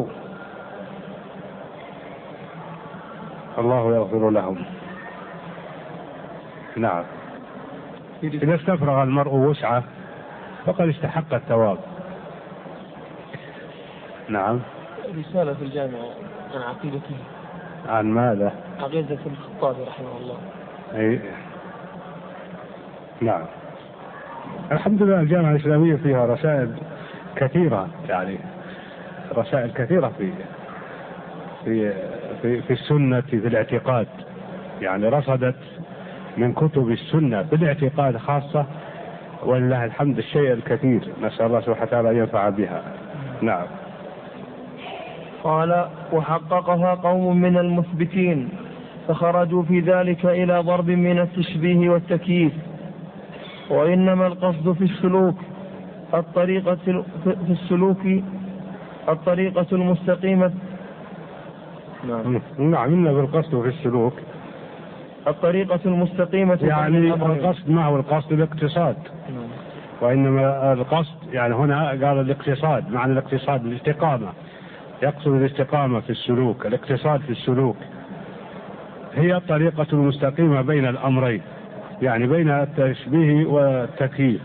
يغفر لهم. نعم. إذا استفرغ المرء وسعه فقد استحق الثواب. نعم. رسالة في الجامعة عن عقيدته. عن ماذا؟ عقيدة الخطابي رحمه الله. أي نعم. الحمد لله الجامعة الإسلامية فيها رسائل كثيرة، يعني رسائل كثيرة في السنة في الاعتقاد، يعني رصدت من كتب السنة في الاعتقاد خاصة، ولله الحمد الشيء الكثير، نسأل الله سبحانه وتعالى أن ينفع بها. نعم. قال: وحققها قوم من المثبتين فخرجوا في ذلك إلى ضرب من التشبيه والتكييف، وإنما القصد في السلوك الطريقة المستقيمة. نعم. إنما بالقصد في السلوك الطريقة المستقيمة، يعني القصد ما هو القصد الاقتصاد، وإنما القصد يعني هنا قال الاقتصاد، معنى الاقتصاد الاستقامة، يقصد الاستقامة في السلوك، الاقتصاد في السلوك هي الطريقة المستقيمة بين الأمرين، يعني بين التشبيه والتكييف،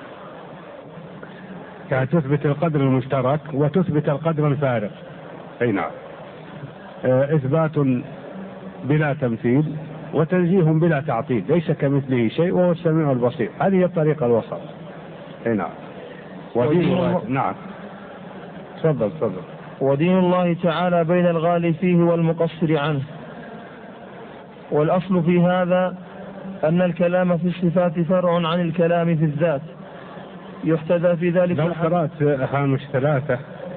يعني تثبت القدر المشترك وتثبت القدر الفارق. أي نعم. إثبات بلا تمثيل وتنزيه بلا تعطيل، ليس كمثله شيء وهو السميع البصير، هذه هي الطريقة الوسط. أي نعم. نعم. تفضل. ودين الله تعالى بين الغالي فيه والمقصر عنه. والأصل في هذا أن الكلام في الصفات فرع عن الكلام في الذات، يحتذى في ذلك. لو قرأت هامش 3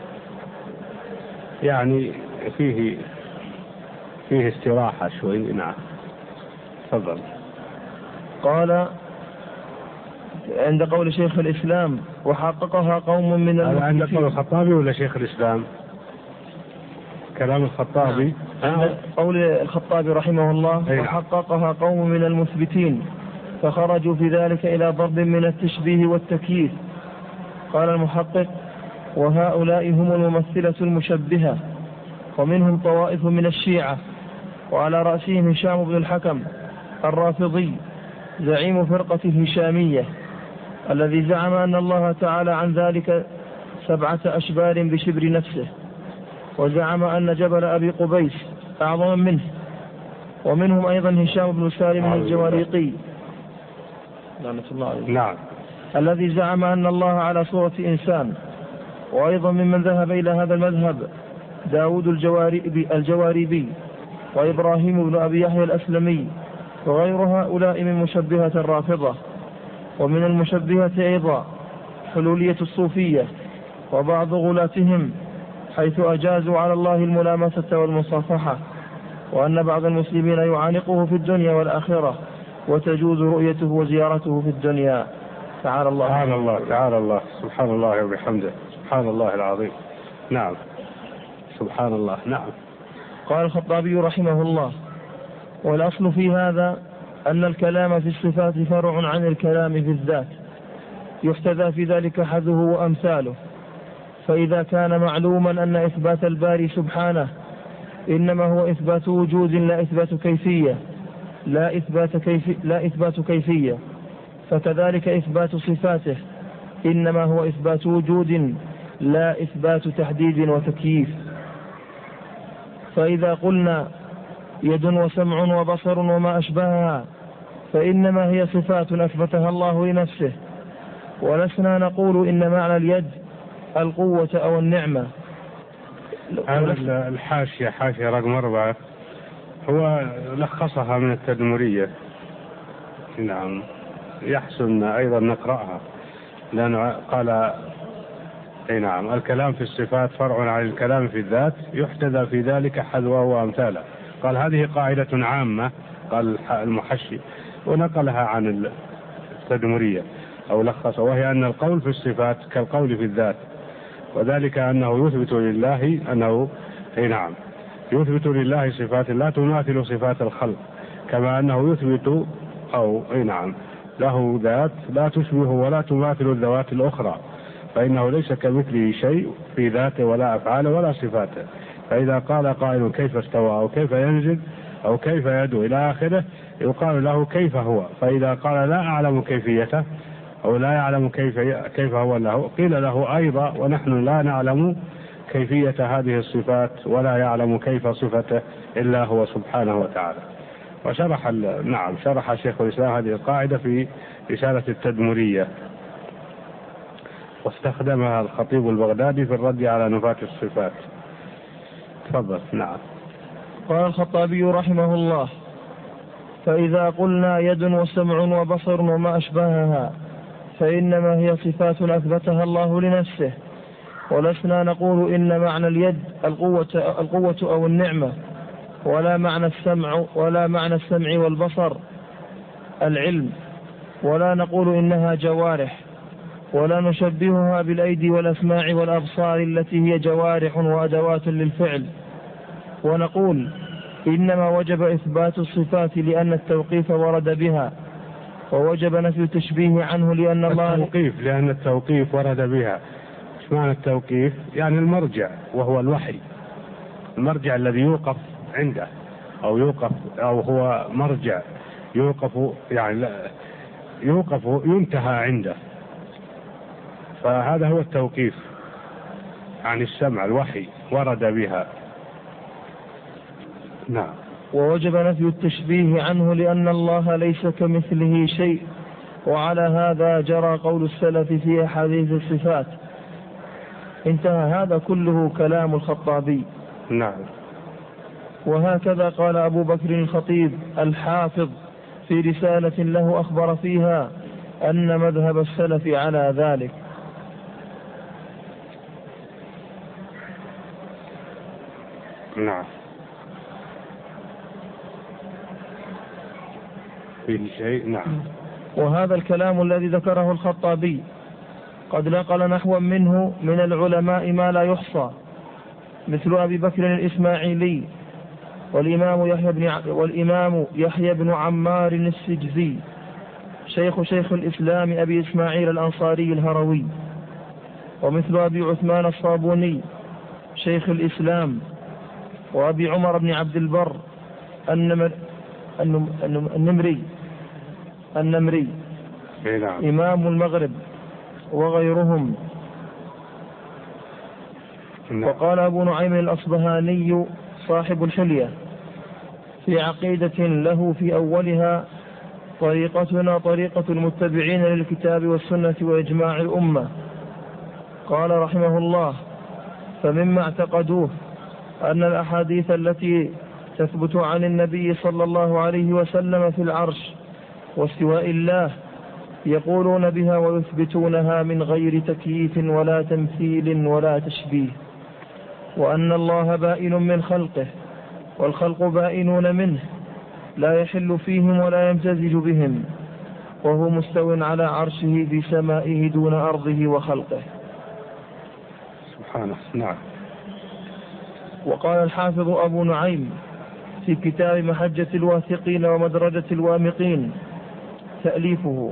يعني فيه استراحة شوي. نعم. تفضل. قال عند قول شيخ الإسلام: وحققها قوم من المثبتين. عند قول الخطابي ولا شيخ الإسلام؟ كلام الخطابي. قول الخطابي رحمه الله: وحققها قوم من المثبتين فخرجوا في ذلك إلى ضرب من التشبيه والتكييف. قال المحقق: وهؤلاء هم الممثلة المشبهة، ومنهم طوائف من الشيعة، وعلى رأسهم هشام بن الحكم الرافضي زعيم فرقة الهشامية، الذي زعم أن الله تعالى عن ذلك 7 أشبار بشبر نفسه، وزعم أن جبل أبي قبيس أعظم منه. ومنهم أيضا هشام بن سالم الجواريقي لعنة الله عليه، نعم، الذي زعم أن الله على صورة إنسان. وأيضا ممن ذهب إلى هذا المذهب داود الجواريبي وإبراهيم بن أبي يحيى الأسلمي وغير هؤلاء من مشبهة الرافضة. ومن المشبهة أيضا حلولية الصوفية وبعض غلاتهم، حيث أجازوا على الله الملامسة والمصافحة، وأن بعض المسلمين يعانقه في الدنيا والآخرة وتجوز رؤيته وزيارته في الدنيا. تعالى الله سبحان الله وبحمده، سبحان الله العظيم. نعم، سبحان الله. نعم. قال الخطابي رحمه الله: والأصل في هذا أن الكلام في الصفات فرع عن الكلام في الذات، يحتذى في ذلك حذه وأمثاله. فإذا كان معلوما أن إثبات الباري سبحانه إنما هو إثبات وجود لا إثبات كيفية، لا إثبات كيفية، فكذلك إثبات صفاته إنما هو إثبات وجود لا إثبات تحديد وتكييف. فإذا قلنا يد وسمع وبصر وما أشبهها فإنما هي صفات أثبتها الله لنفسه، ولسنا نقول إن معنى اليد القوة أو النعمة. الحاشية، حاشية رقم 4، هو لخصها من التدمرية. نعم، يحسن أيضا نقرأها، لأنه قال: أي نعم، الكلام في الصفات فرع عن الكلام في الذات، يحتذى في ذلك حذوه وأمثاله. قال: هذه قاعدة عامة، قال المحشي، ونقلها عن التدمرية أو لخص، وهي أن القول في الصفات كالقول في الذات، وذلك أنه يثبت لله يثبت لله صفات لا تماثل صفات الخلق، كما أنه يثبت له ذات لا تشبه ولا تماثل الذوات الأخرى، فإنه ليس كمثله شيء في ذاته ولا أفعاله ولا صفاته. فإذا قال قائل كيف استوى أو كيف ينزل أو كيف يدعو إلى آخره يقال له كيف هو. فإذا قال لا أعلم كيفيته أو لا يعلم كيف هو له قيل له أيضا ونحن لا نعلم كيفية هذه الصفات ولا يعلم كيف صفته إلا هو سبحانه وتعالى. وشرح شرح شيخ الإسلام هذه القاعدة في رسالة التدمرية، واستخدمها الخطيب البغدادي في الرد على نفاة الصفات. تفضل. نعم. قال الخطابي رحمه الله: فإذا قلنا يد وسمع وبصر وما أشبهها فإنما هي صفات أثبتها الله لنفسه، ولسنا نقول إن معنى اليد القوة أو النعمة، ولا معنى السمع والبصر العلم، ولا نقول إنها جوارح، ولا نشبهها بالأيدي والأسماع والأبصار التي هي جوارح وأدوات للفعل. ونقول إنما وجب إثبات الصفات لأن التوقيف ورد بها، ووجب نفي التشبيه عنه لأن لأن التوقيف ورد بها. ايش معنى التوقيف؟ يعني المرجع، وهو الوحي، المرجع الذي يوقف عنده أو هو مرجع يوقف، يعني ينتهى عنده، فهذا هو التوقيف عن السمع، الوحي ورد بها. نعم. ووجب نفي التشبيه عنه لأن الله ليس كمثله شيء، وعلى هذا جرى قول السلف في أحاديث الصفات. انتهى. هذا كله كلام الخطابي. نعم. وهكذا قال أبو بكر الخطيب الحافظ في رسالة له أخبر فيها أن مذهب السلف على ذلك. نعم. في شيء. نعم. وهذا الكلام الذي ذكره الخطابي قد نقل نحوا منه من العلماء ما لا يحصى، مثل أبي بكر الإسماعيلي والإمام يحيى بن عمار السجزي شيخ الإسلام أبي إسماعيل الأنصاري الهروي، ومثل أبي عثمان الصابوني شيخ الإسلام، وأبي عمر بن عبد البر النمري إمام المغرب وغيرهم. وقال أبو نعيم الأصبهاني صاحب الحلية في عقيدة له في أولها: طريقتنا طريقة المتبعين للكتاب والسنة وإجماع الأمة. قال رحمه الله: فمما اعتقدوه أن الأحاديث التي تثبت عن النبي صلى الله عليه وسلم في العرش واستواء الله يقولون بها ويثبتونها من غير تكييف ولا تمثيل ولا تشبيه، وأن الله بائن من خلقه والخلق بائنون منه، لا يحل فيهم ولا يمتزج بهم، وهو مستو على عرشه في سمائه دون أرضه وخلقه. سبحانه. نعم. وقال الحافظ أبو نعيم في كتاب محجة الواثقين ومدرجة الوامقين تأليفه: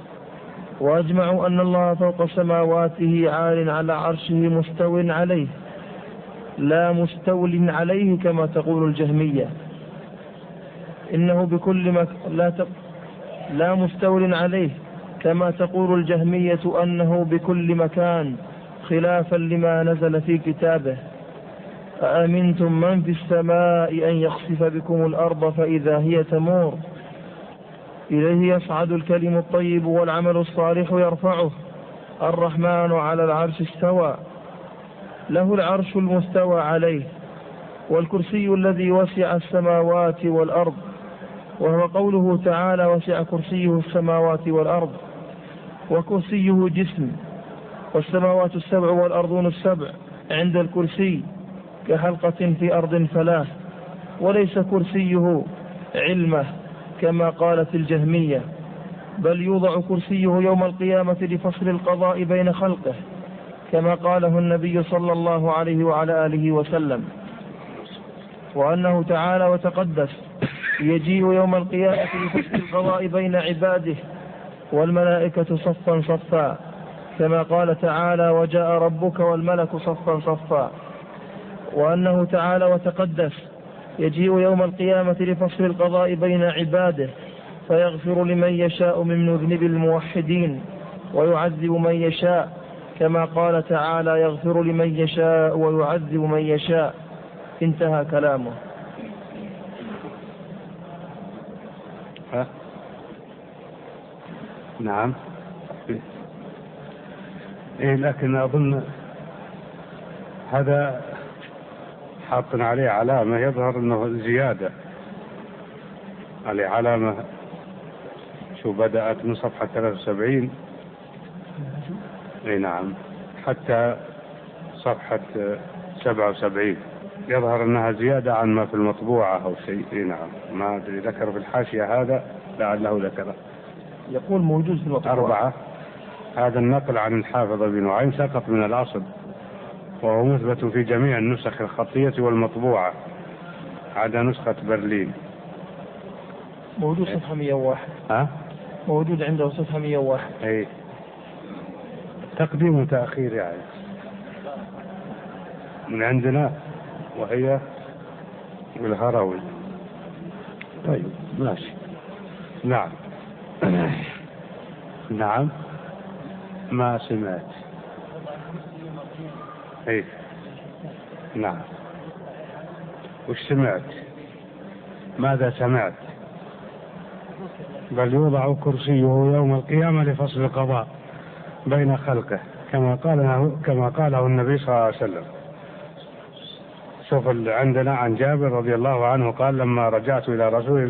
وأجمعوا أن الله فوق سماواته عال على عرشه مستو عليه، لا مستول عليه كما تقول الجهمية، إنه بكل لا مستول عليه كما تقول الجهمية أنه بكل مكان، خلافا لما نزل في كتابه: أأمنتم من في السماء أن يخسف بكم الأرض فإذا هي تمور، إليه يصعد الكلم الطيب والعمل الصالح يرفعه، الرحمن على العرش استوى، له العرش المستوى عليه، والكرسي الذي وسع السماوات والأرض، وهو قوله تعالى: وسع كرسيه السماوات والأرض، وكرسيه جسم، والسماوات السبع والأرضون السبع عند الكرسي كحلقة في أرض فلاة، وليس كرسيه علمه كما قالت الجهمية، بل يوضع كرسيه يوم القيامة لفصل القضاء بين خلقه كما قاله النبي صلى الله عليه وعلى آله وسلم، وأنه تعالى وتقدس يجيء يوم القيامة لفصل القضاء بين عباده والملائكة صفا صفا، كما قال تعالى وجاء ربك والملك صفا صفا، وأنه تعالى وتقدس يجيء يوم القيامة لفصل القضاء بين عباده فيغفر لمن يشاء من مذنب الموحدين ويعذب من يشاء، كما قال تعالى يغفر لمن يشاء ويعذب من يشاء. انتهى كلامه. نعم. لكن أظن هذا حاطن عليه علامة يظهر أنه زيادة عليه علامة. شو بدأت من صفحة 73 نعم حتى صفحة 77 يظهر أنها زيادة عن ما في المطبوعة أو شيء. نعم ما أدري ذكر في الحاشية هذا لعله ذكره. يقول موجود في المطبوعة 4. هذا النقل عن الحافظ بن نعيم سقط من الأصل وهو مثبت في جميع النسخ الخطية والمطبوعة عدا نسخة برلين. موجود صفحة 101. موجود عنده صفحة 101. تقديم وتأخير يعني من عندنا وهي بالهروي. طيب ماشي. نعم. نعم ما سمعت. نعم وش سمعت؟ ماذا سمعت؟ بل يوضع كرسيه يوم القيامة لفصل القضاء بين خلقه كما قاله النبي صلى الله عليه وسلم. شوف عندنا عن جابر رضي الله عنه قال لما رجعت إلى رسول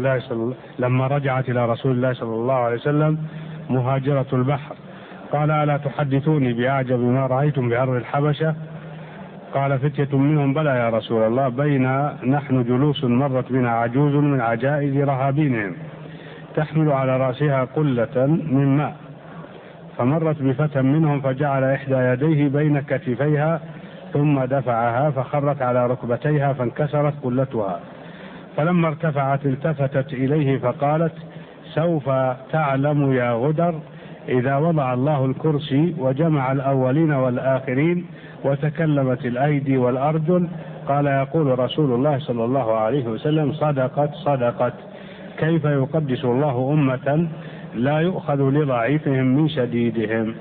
الله صلى الله عليه وسلم مهاجرة البحر قال ألا تحدثوني بأعجب ما رأيتم بأرض الحبشة؟ قال فتية منهم بلى يا رسول الله بين نحن جلوس مرت بنا عجوز من عجائز رهابينهم تحمل على رأسها قلة من ماء فمرت بفتى منهم فجعل إحدى يديه بين كتفيها ثم دفعها فخرت على ركبتيها فانكسرت قلتها فلما ارتفعت التفتت إليه فقالت سوف تعلم يا غدر إذا وضع الله الكرسي وجمع الأولين والآخرين وتكلمت الأيدي والأرجل قال يقول رسول الله صلى الله عليه وسلم صدقت كيف يقدس الله أمة لا يؤخذ لضعيفهم من شديدهم.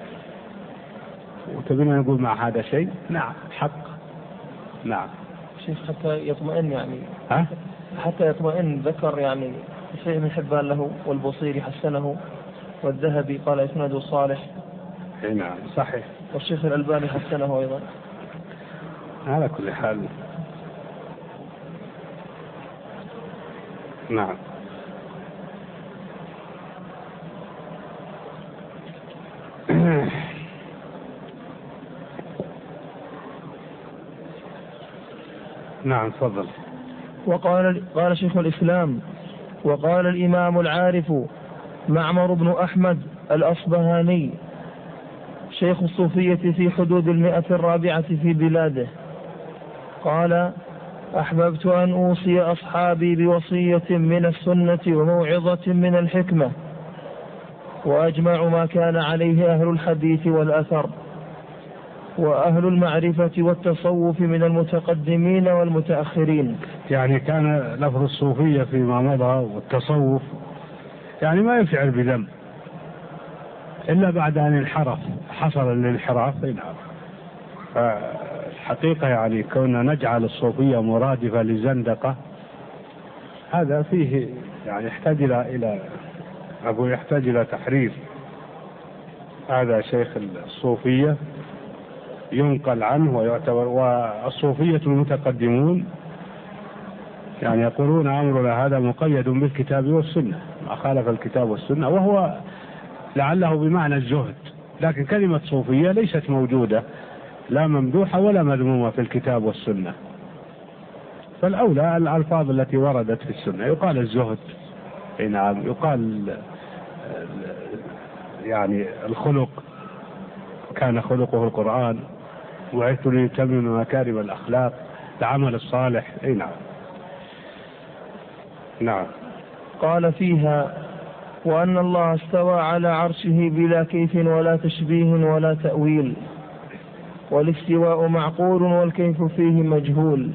وتبين نقول مع هذا شيء؟ نعم حق. نعم شيخ حتى يطمئن يعني حتى يطمئن ذكر يعني الشيخ بن حبان له والبصيري حسنه والذهبي قال إسناده صالح. نعم صحيح. والشيخ الألباني حسنه أيضا. على كل حال نعم. نعم تفضل. قال شيخ الإسلام وقال الإمام العارف معمر بن أحمد الأصبهاني شيخ الصوفية في حدود 104 في بلاده قال أحببت أن أوصي أصحابي بوصية من السنة وموعظة من الحكمة وأجمع ما كان عليه أهل الحديث والأثر وأهل المعرفة والتصوف من المتقدمين والمتأخرين. يعني كان لفظ الصوفية فيما مضى والتصوف يعني ما يفعل بذنب إلا بعد أن حصل الانحراف. الحقيقة يعني كوننا نجعل الصوفية مرادفة للزندقة هذا فيه يعني يحتاج إلى تحرير. هذا شيخ الصوفية ينقل عنه ويعتبر. والصوفية المتقدمون يعني يقولون أمرنا هذا مقيد بالكتاب والسنة ما خالف الكتاب والسنة وهو لعله بمعنى الزهد لكن كلمة صوفية ليست موجودة لا ممدوحة ولا مذمومة في الكتاب والسنة. فالأولى الألفاظ التي وردت في السنة يقال الزهد. نعم يقال يعني الخلق كان خلقه القرآن وعدت ليتمم مكارم الأخلاق العمل الصالح. نعم. قال فيها وأن الله استوى على عرشه بلا كيف ولا تشبيه ولا تأويل، والاستواء معقول والكيف فيه مجهول،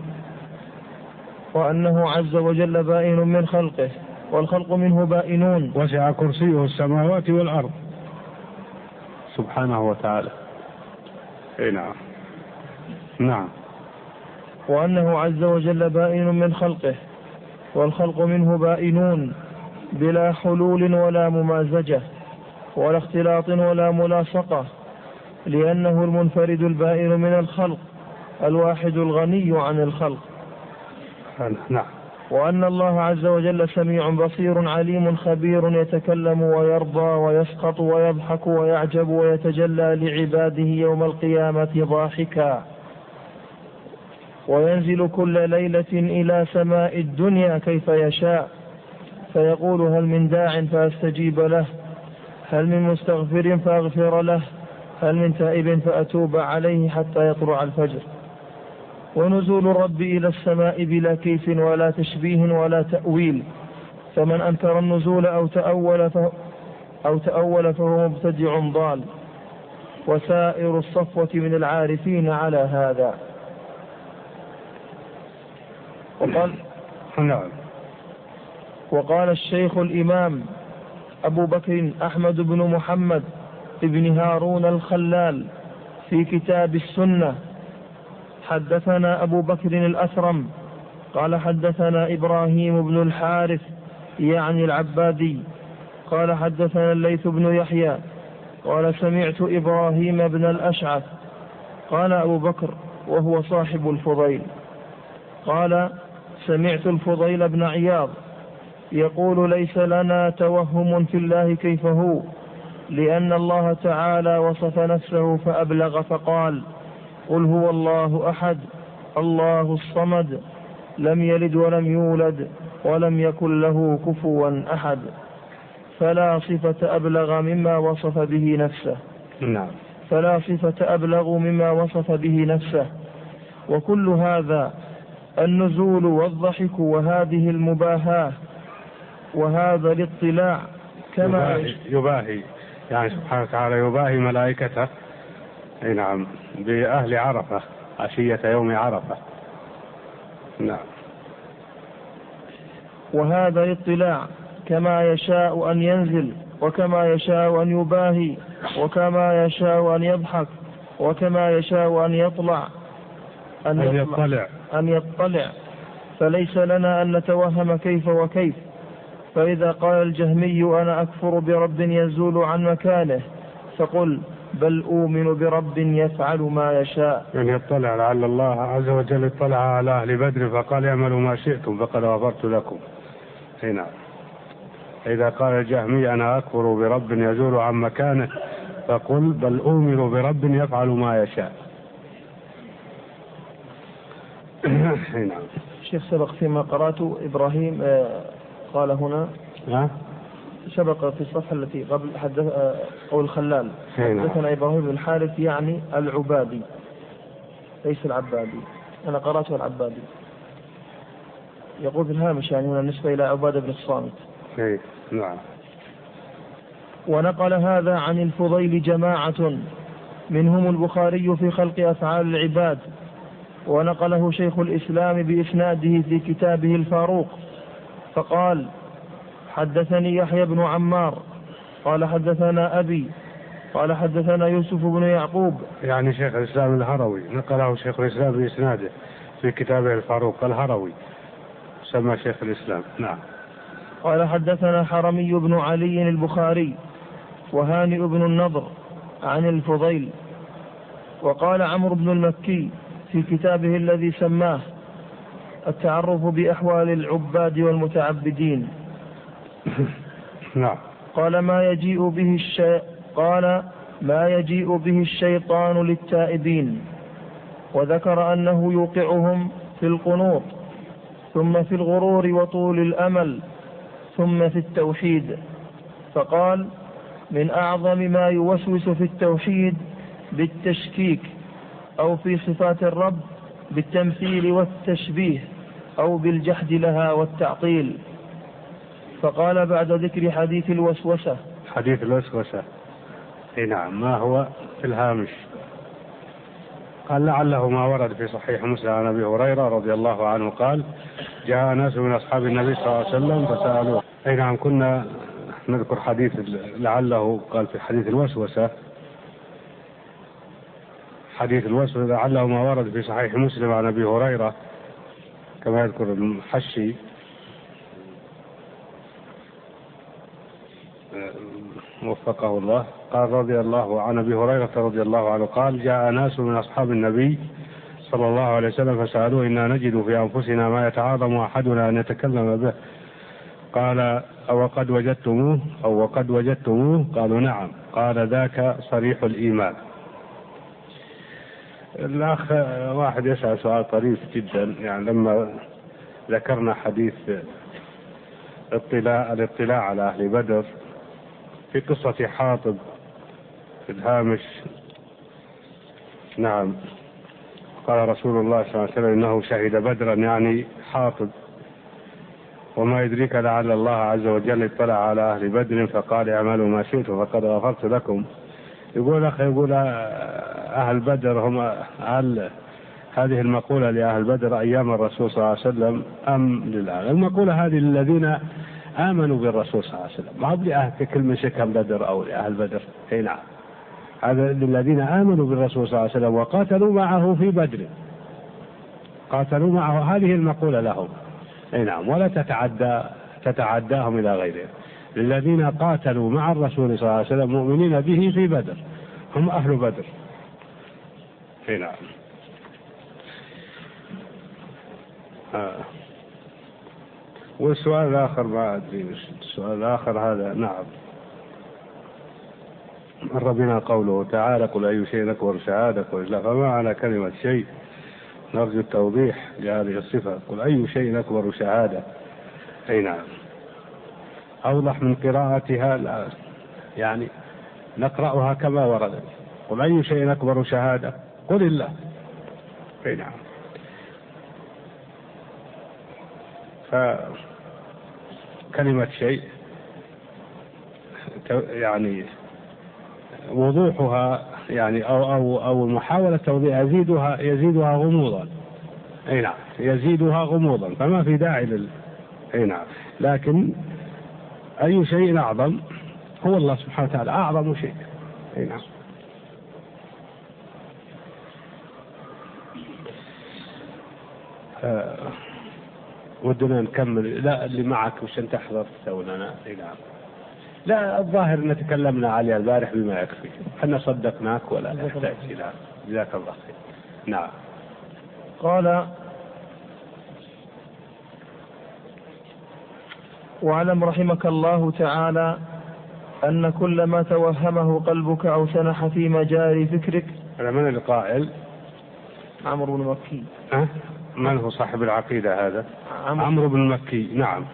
وأنه عز وجل بائن من خلقه والخلق منه بائنون. وسع كرسيه السماوات والأرض سبحانه وتعالى. نعم. نعم. وأنه عز وجل بائن من خلقه والخلق منه بائنون بلا حلول ولا ممازجة ولا اختلاط ولا ملاصقة، لأنه المنفرد البائن من الخلق الواحد الغني عن الخلق. نعم. وأن الله عز وجل سميع بصير عليم خبير، يتكلم ويرضى ويسقط ويضحك ويعجب ويتجلى لعباده يوم القيامة ضاحكا، وينزل كل ليلة إلى سماء الدنيا كيف يشاء، فيقول هل من داع فأستجيب له، هل من مستغفر فأغفر له، هل من تائب فأتوب عليه حتى يطلع الفجر. ونزول الرب إلى السماء بلا كيف ولا تشبيه ولا تأويل، فمن أنكر النزول أو تأول فهو مبتدع ضال، وسائر الصفوة من العارفين على هذا. وقال الشيخ الإمام أبو بكر أحمد بن محمد ابن هارون الخلال في كتاب السنة: حدثنا أبو بكر الأثرم قال حدثنا إبراهيم بن الحارث يعني العبادي قال حدثنا الليث بن يحيى قال سمعت إبراهيم بن الأشعث. قال أبو بكر وهو صاحب الفضيل قال سمعت الفضيل بن عياض يقول ليس لنا توهم في الله كيف هو، لأن الله تعالى وصف نفسه فأبلغ فقال قل هو الله أحد الله الصمد لم يلد ولم يولد ولم يكن له كفوا أحد، فلا صفة أبلغ مما وصف به نفسه. نعم. فلا صفة أبلغ مما وصف به نفسه. وكل هذا النزول والضحك وهذه المباهاة وهذا الاطلاع كما يباهي يعني سبحانه وتعالى يباهي ملائكته نعم بأهل عرفة عشية يوم عرفة. نعم. وهذا الاطلاع كما يشاء أن ينزل وكما يشاء أن يباهي وكما يشاء أن يضحك وكما يشاء أن يطلع أن يطلع فليس لنا أن نتوهم كيف وكيف. فإذا قال الجهمي أنا أكفر برب يزول عن مكانه فقل بل أؤمن برب يفعل ما يشاء. يعني يطلع لعل الله عز وجل اطلع على أهل بدر فقال اعملوا ما شئتم فقد غفرت لكم. هنا إذا قال الجهمي أنا أكفر برب يزول عن مكانه فقل بل أؤمن برب يفعل ما يشاء. هنا الشيخ سبق فيما قرأته إبراهيم قال هنا سبق في الصفحة التي قبل أو الخلال حدثنا إبراهيم بن الحارث يعني العبادي ليس العبادي، أنا قرأته العبادي. يقول في الهامش يعني هنا بالنسبة إلى عبادة بن الصامت. نعم. ونقل هذا عن الفضيل جماعة منهم البخاري في خلق أفعال العباد، ونقله شيخ الإسلام بإسناده في كتابه الفاروق فقال حدثني يحيى بن عمار قال حدثنا أبي قال حدثنا يوسف بن يعقوب يعني شيخ الإسلام الهروي نقله شيخ الإسلام بإسناده في كتابه الفاروق الهروي سمى شيخ الإسلام. نعم. قال حدثنا حرمي بن علي البخاري وهانئ بن النضر عن الفضيل. وقال عمرو بن المكي في كتابه الذي سماه التعرف بأحوال العباد والمتعبدين نعم. قال ما يجيء به الشيطان للتائبين، وذكر أنه يوقعهم في القنوط ثم في الغرور وطول الأمل ثم في التوحيد. فقال من أعظم ما يوسوس في التوحيد بالتشكيك أو في صفات الرب بالتمثيل والتشبيه أو بالجحد لها والتعطيل. فقال بعد ذكر حديث الوسوسة. حديث الوسوسة نعم، ما هو في الهامش؟ قال لعله ما ورد في صحيح مسلم عن أبي هريرة رضي الله عنه قال جاء ناس من أصحاب النبي صلى الله عليه وسلم فسألوه. نعم، كنا نذكر حديث لعله قال في حديث الوسوسة، حديث الوسوسة لعله ما ورد في صحيح مسلم عن أبي هريرة كما يذكر المحشي وفقه الله. قال رضي الله عن أبي هريرة رضي الله عنه قال جاء ناس من أصحاب النبي صلى الله عليه وسلم فسألوه إنا نجد في أنفسنا ما يتعاظم أحدنا أن يتكلم به. قال أو قد وجدتموه قالوا نعم. قال ذاك صريح الإيمان. الأخ واحد يسأل سؤال طريف جدا، يعني لما ذكرنا حديث الاطلاع على أهل بدر في قصة حاطب في الهامش. نعم، قال رسول الله صلى الله عليه وسلم إنه شهد بدرا، يعني حاطب، وما يدريك لعل الله عز وجل اطلع على أهل بدر فقال اعملوا ما شئتم فقد غفرت لكم. يقول أهل بدر هم هذه المقولة لأهل بدر أيام الرسول صلى الله عليه وسلم أم للآن؟ المقولة هذه للذين آمنوا بالرسول صلى الله عليه وسلم، ما هو لأهل كل من سكن بدر أو لأهل بدر. نعم، هذا للذين آمنوا بالرسول صلى الله عليه وسلم وقاتلوا معه في بدر، قاتلوا معه، هذه المقولة لهم. نعم، ولا تتعداهم إلى غيرهم. للذين قاتلوا مع الرسول صلى الله عليه وسلم مؤمنين به في بدر هم أهل بدر. نعم. والسؤال الآخر ما أدري السؤال الآخر هذا. نعم، مر بنا قوله تعالى قل أي شيء أكبر شهادة قل الله، فما على كلمة شيء نرجو التوضيح لهذه الصفة. قل أي شيء أكبر شهادة. نعم، أوضح من قراءتها، يعني نقرأها كما وردت. قل أي شيء أكبر شهادة قل الله. نعم، فكلمة شيء يعني وضوحها يعني أو محاولة توضيح يزيدها غموضا. نعم، يزيدها غموضا، فما في داعي نعم، لكن أي شيء أعظم هو الله سبحانه وتعالى، أعظم شيء. نعم. ودنا نكمل. لا، اللي معك وشن تحضر تسوي لنا. نعم، لا، الظاهر ان تكلمنا عليها البارح بما يكفي، احنا صدقناك ولا نحتاج الى. جزاك الله خير. نعم. قال واعلم رحمك الله تعالى أن كل ما توهمه قلبك أو سنح في مجال فكرك. هذا من القائل؟ عمرو بن مكي. من هو صاحب العقيدة هذا؟ عمرو بن مكي. نعم.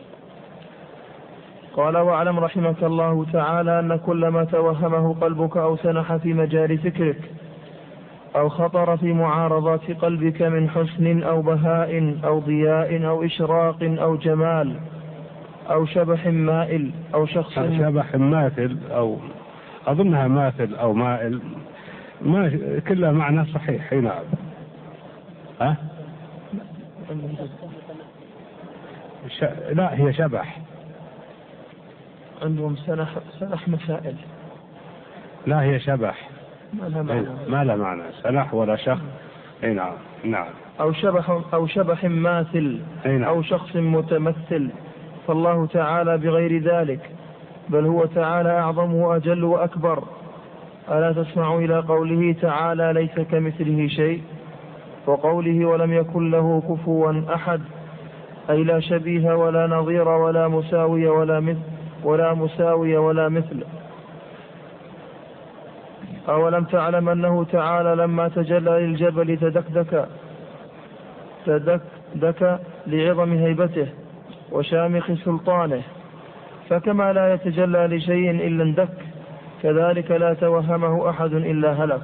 قال واعلم رحمك الله تعالى أن كل ما توهمه قلبك أو سنح في مجال فكرك أو خطر في معارضات قلبك من حسن أو بهاء أو ضياء أو إشراق أو جمال أو شبح مائل أو شخص شبح ماثل أو أظنها ماثل أو مائل، ما كلها معنى صحيح. نعم. لا، هي شبح. عندهم سنح مسائل. لا، هي شبح ما لا معنى سنح ولا شخص. نعم. نعم. أو شبح ماثل. أو شخص متمثل، فالله تعالى بغير ذلك، بل هو تعالى أعظم وأجل وأكبر. ألا تسمع إلى قوله تعالى ليس كمثله شيء، وقوله ولم يكن له كفوا أحد، أي لا شبيه ولا نظير ولا مساوي ولا مثل. أولم تعلم أنه تعالى لما تجلى للجبل تدكدك لعظم هيبته وشامخ سلطانه، فكما لا يتجلى لشيء إلا اندك، كذلك لا توهمه أحد إلا هلك.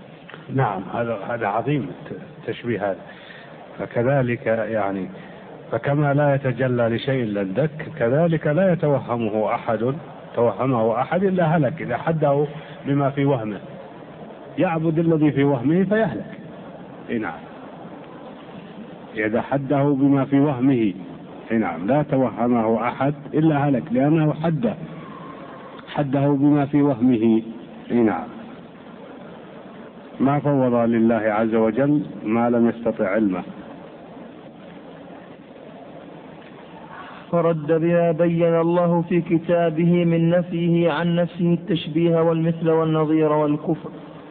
نعم، هذا عظيم التشبيه هذا. فكذلك يعني فكما لا يتجلى لشيء إلا الدك كذلك لا يتوهمه أحد إلا هلك إذا حده بما في وهمه، يعبد الذي في وهمه فيهلك. نعم، إذا حده بما في وهمه نعم لا توهمه أحد إلا هلك، لأنه حده بما في وهمه. نعم، ما فوض لله عز وجل ما لم يستطع علمه. فرد بما بين الله في كتابه من نفيه عن نفسه التشبيه والمثل والنظير والكفر.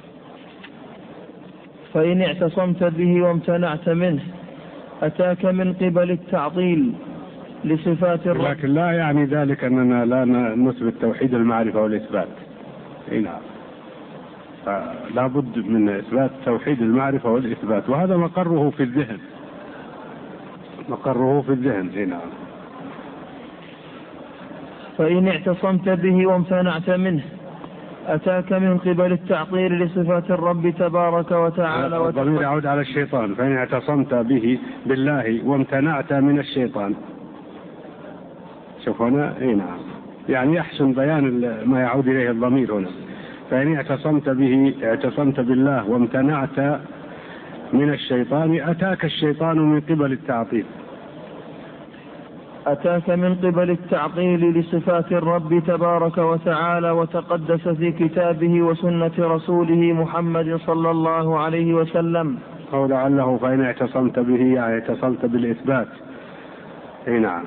فإن اعتصمت به وامتنعت منه أتاك من قبل التعطيل لصفات الرب. لكن لا يعني ذلك أننا لا نثبت توحيد المعرفة والإثبات. نعم، لا بد من إثبات توحيد المعرفة والإثبات، وهذا مقره في الذهن. نعم. فإن اعتصمت به وامتنعت منه أتاك من قبل التعطيل لصفات الرب تبارك وتعالى. الضمير يعود على الشيطان. فإن اعتصمت بالله وامتنعت من الشيطان. شوف هنا. نعم، يعني يحسن بيان ما يعود إليه الضمير هنا. فإن اعتصمت بالله وامتنعت من الشيطان أتاك الشيطان من قبل التعطيل. أتاك من قبل التعطيل لصفات الرب تبارك وتعالى وتقدس في كتابه وسنة رسوله محمد صلى الله عليه وسلم. أو لعله فإن اعتصمت به يعني اعتصمت بالإثبات. نعم،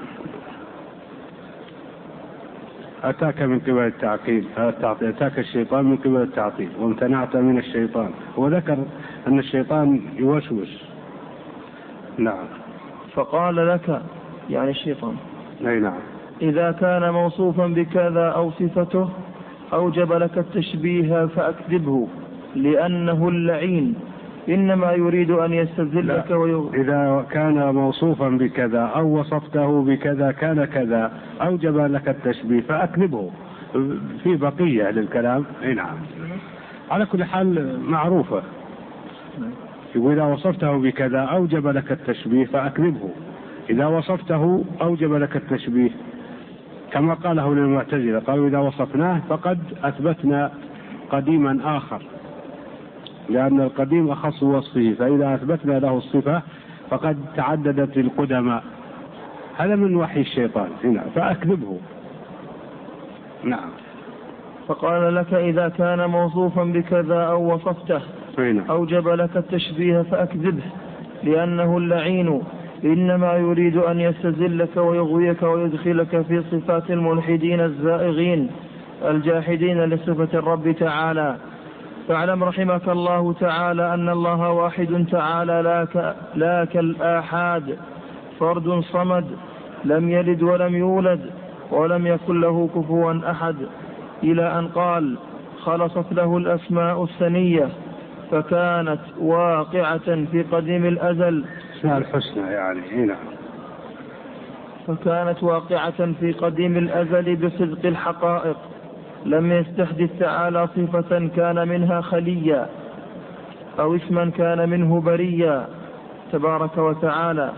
أتاك من قبل التعطيل، أتاك الشيطان من قبل التعطيل وامتنعت من الشيطان. وذكر أن الشيطان يوسوس. نعم. فقال لك يعني الشيطان. نعم. إذا كان موصوفا بكذا أو صفته أوجب لك التشبيه فأكذبه لأنه اللعين إنما يريد أن يستذلك إذا كان موصوفا بكذا أو وصفته بكذا كان كذا أوجب لك التشبيه فأكذبه. في بقية للكلام. نعم، على كل حال معروفة. إذا وصفته بكذا أوجب لك التشبيه فأكذبه. إذا وصفته أوجب لك التشبيه كما قاله للمعتزلة، قالوا إذا وصفناه فقد أثبتنا قديما آخر، لأن القديم أخص وصفه، فإذا أثبتنا له الصفة فقد تعددت القدماء. هذا من وحي الشيطان. هنا فأكذبه. نعم. فقال لك إذا كان موصوفا بكذا أو وصفته أوجب لك التشبيه فأكذبه لأنه اللعين إنما يريد أن يستزلك ويغويك ويدخلك في صفات الملحدين الزائغين الجاحدين لصفة الرب تعالى. فاعلم رحمك الله تعالى أن الله واحد تعالى لا كالآحاد، فرد صمد لم يلد ولم يولد ولم يكن له كفوا أحد، إلى أن قال خلصت له الأسماء الثنية فكانت واقعة في قديم الأزل. الحسنى يعني. نعم. فكانت واقعة في قديم الأزل بصدق الحقائق، لم يستحدث تعالى صفة كان منها خليا أو اسما كان منه بريا تبارك وتعالى.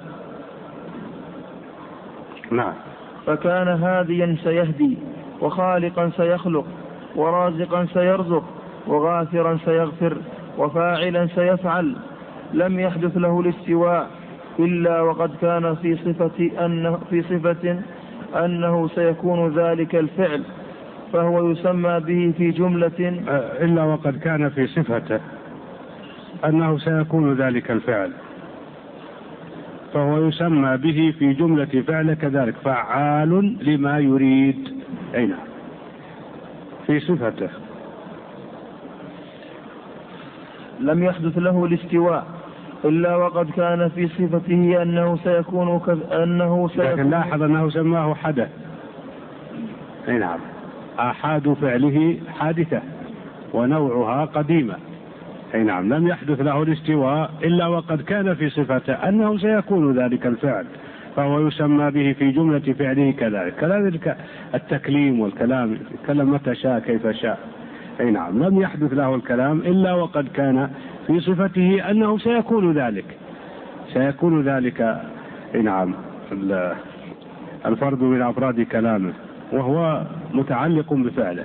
نعم. فكان هاديا سيهدي وخالقا سيخلق ورازقا سيرزق وغافرا سيغفر وفاعلا سيفعل. لم يحدث له الاستواء إلا وقد كان في صفة أنه سيكون ذلك الفعل، فهو يسمى به في جملة إلا وقد كان في صفته أنه سيكون ذلك الفعل، فهو يسمى به في جملة فعل كذلك فعال لما يريد. أين في صفته. لم يحدث له الاستواء إلا وقد كان في صفته أنه سيكون لكن لاحظ أنه سماه حدث. نعم. آحاد فعله حادثة ونوعها قديمة. نعم. لم يحدث له الاستواء إلا وقد كان في صفته أنه سيكون ذلك الفعل، فهو يسمى به في جملة فعله كذلك التكليم والكلام، يتكلم متى شاء كيف شاء. نعم. لم يحدث له الكلام إلا وقد كان في صفته أنه سيكون ذلك. نعم. الفرد من أفراد كلامه، وهو متعلق بفعله،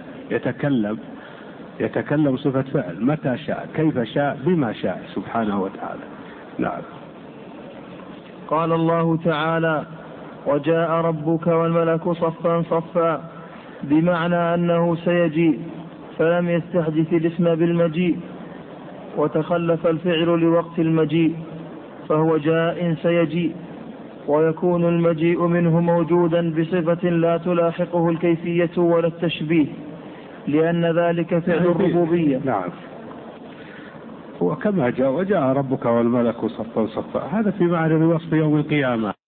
يتكلم صفة فعل متى شاء كيف شاء بما شاء سبحانه وتعالى. نعم. قال الله تعالى: وجاء ربك والملك صفا صفا، بمعنى أنه سيجيء، فلم يستحدث الاسم بالمجيء، وتخلف الفعل لوقت المجيء، فهو جاء سيجيء، ويكون المجيء منه موجودا بصفة لا تلاحقه الكيفية ولا التشبيه، لأن ذلك فعل الربوبية. نعم. وكما جاء وجاء ربك والملك صفا صفا، هذا في معنى وصف يوم القيامة.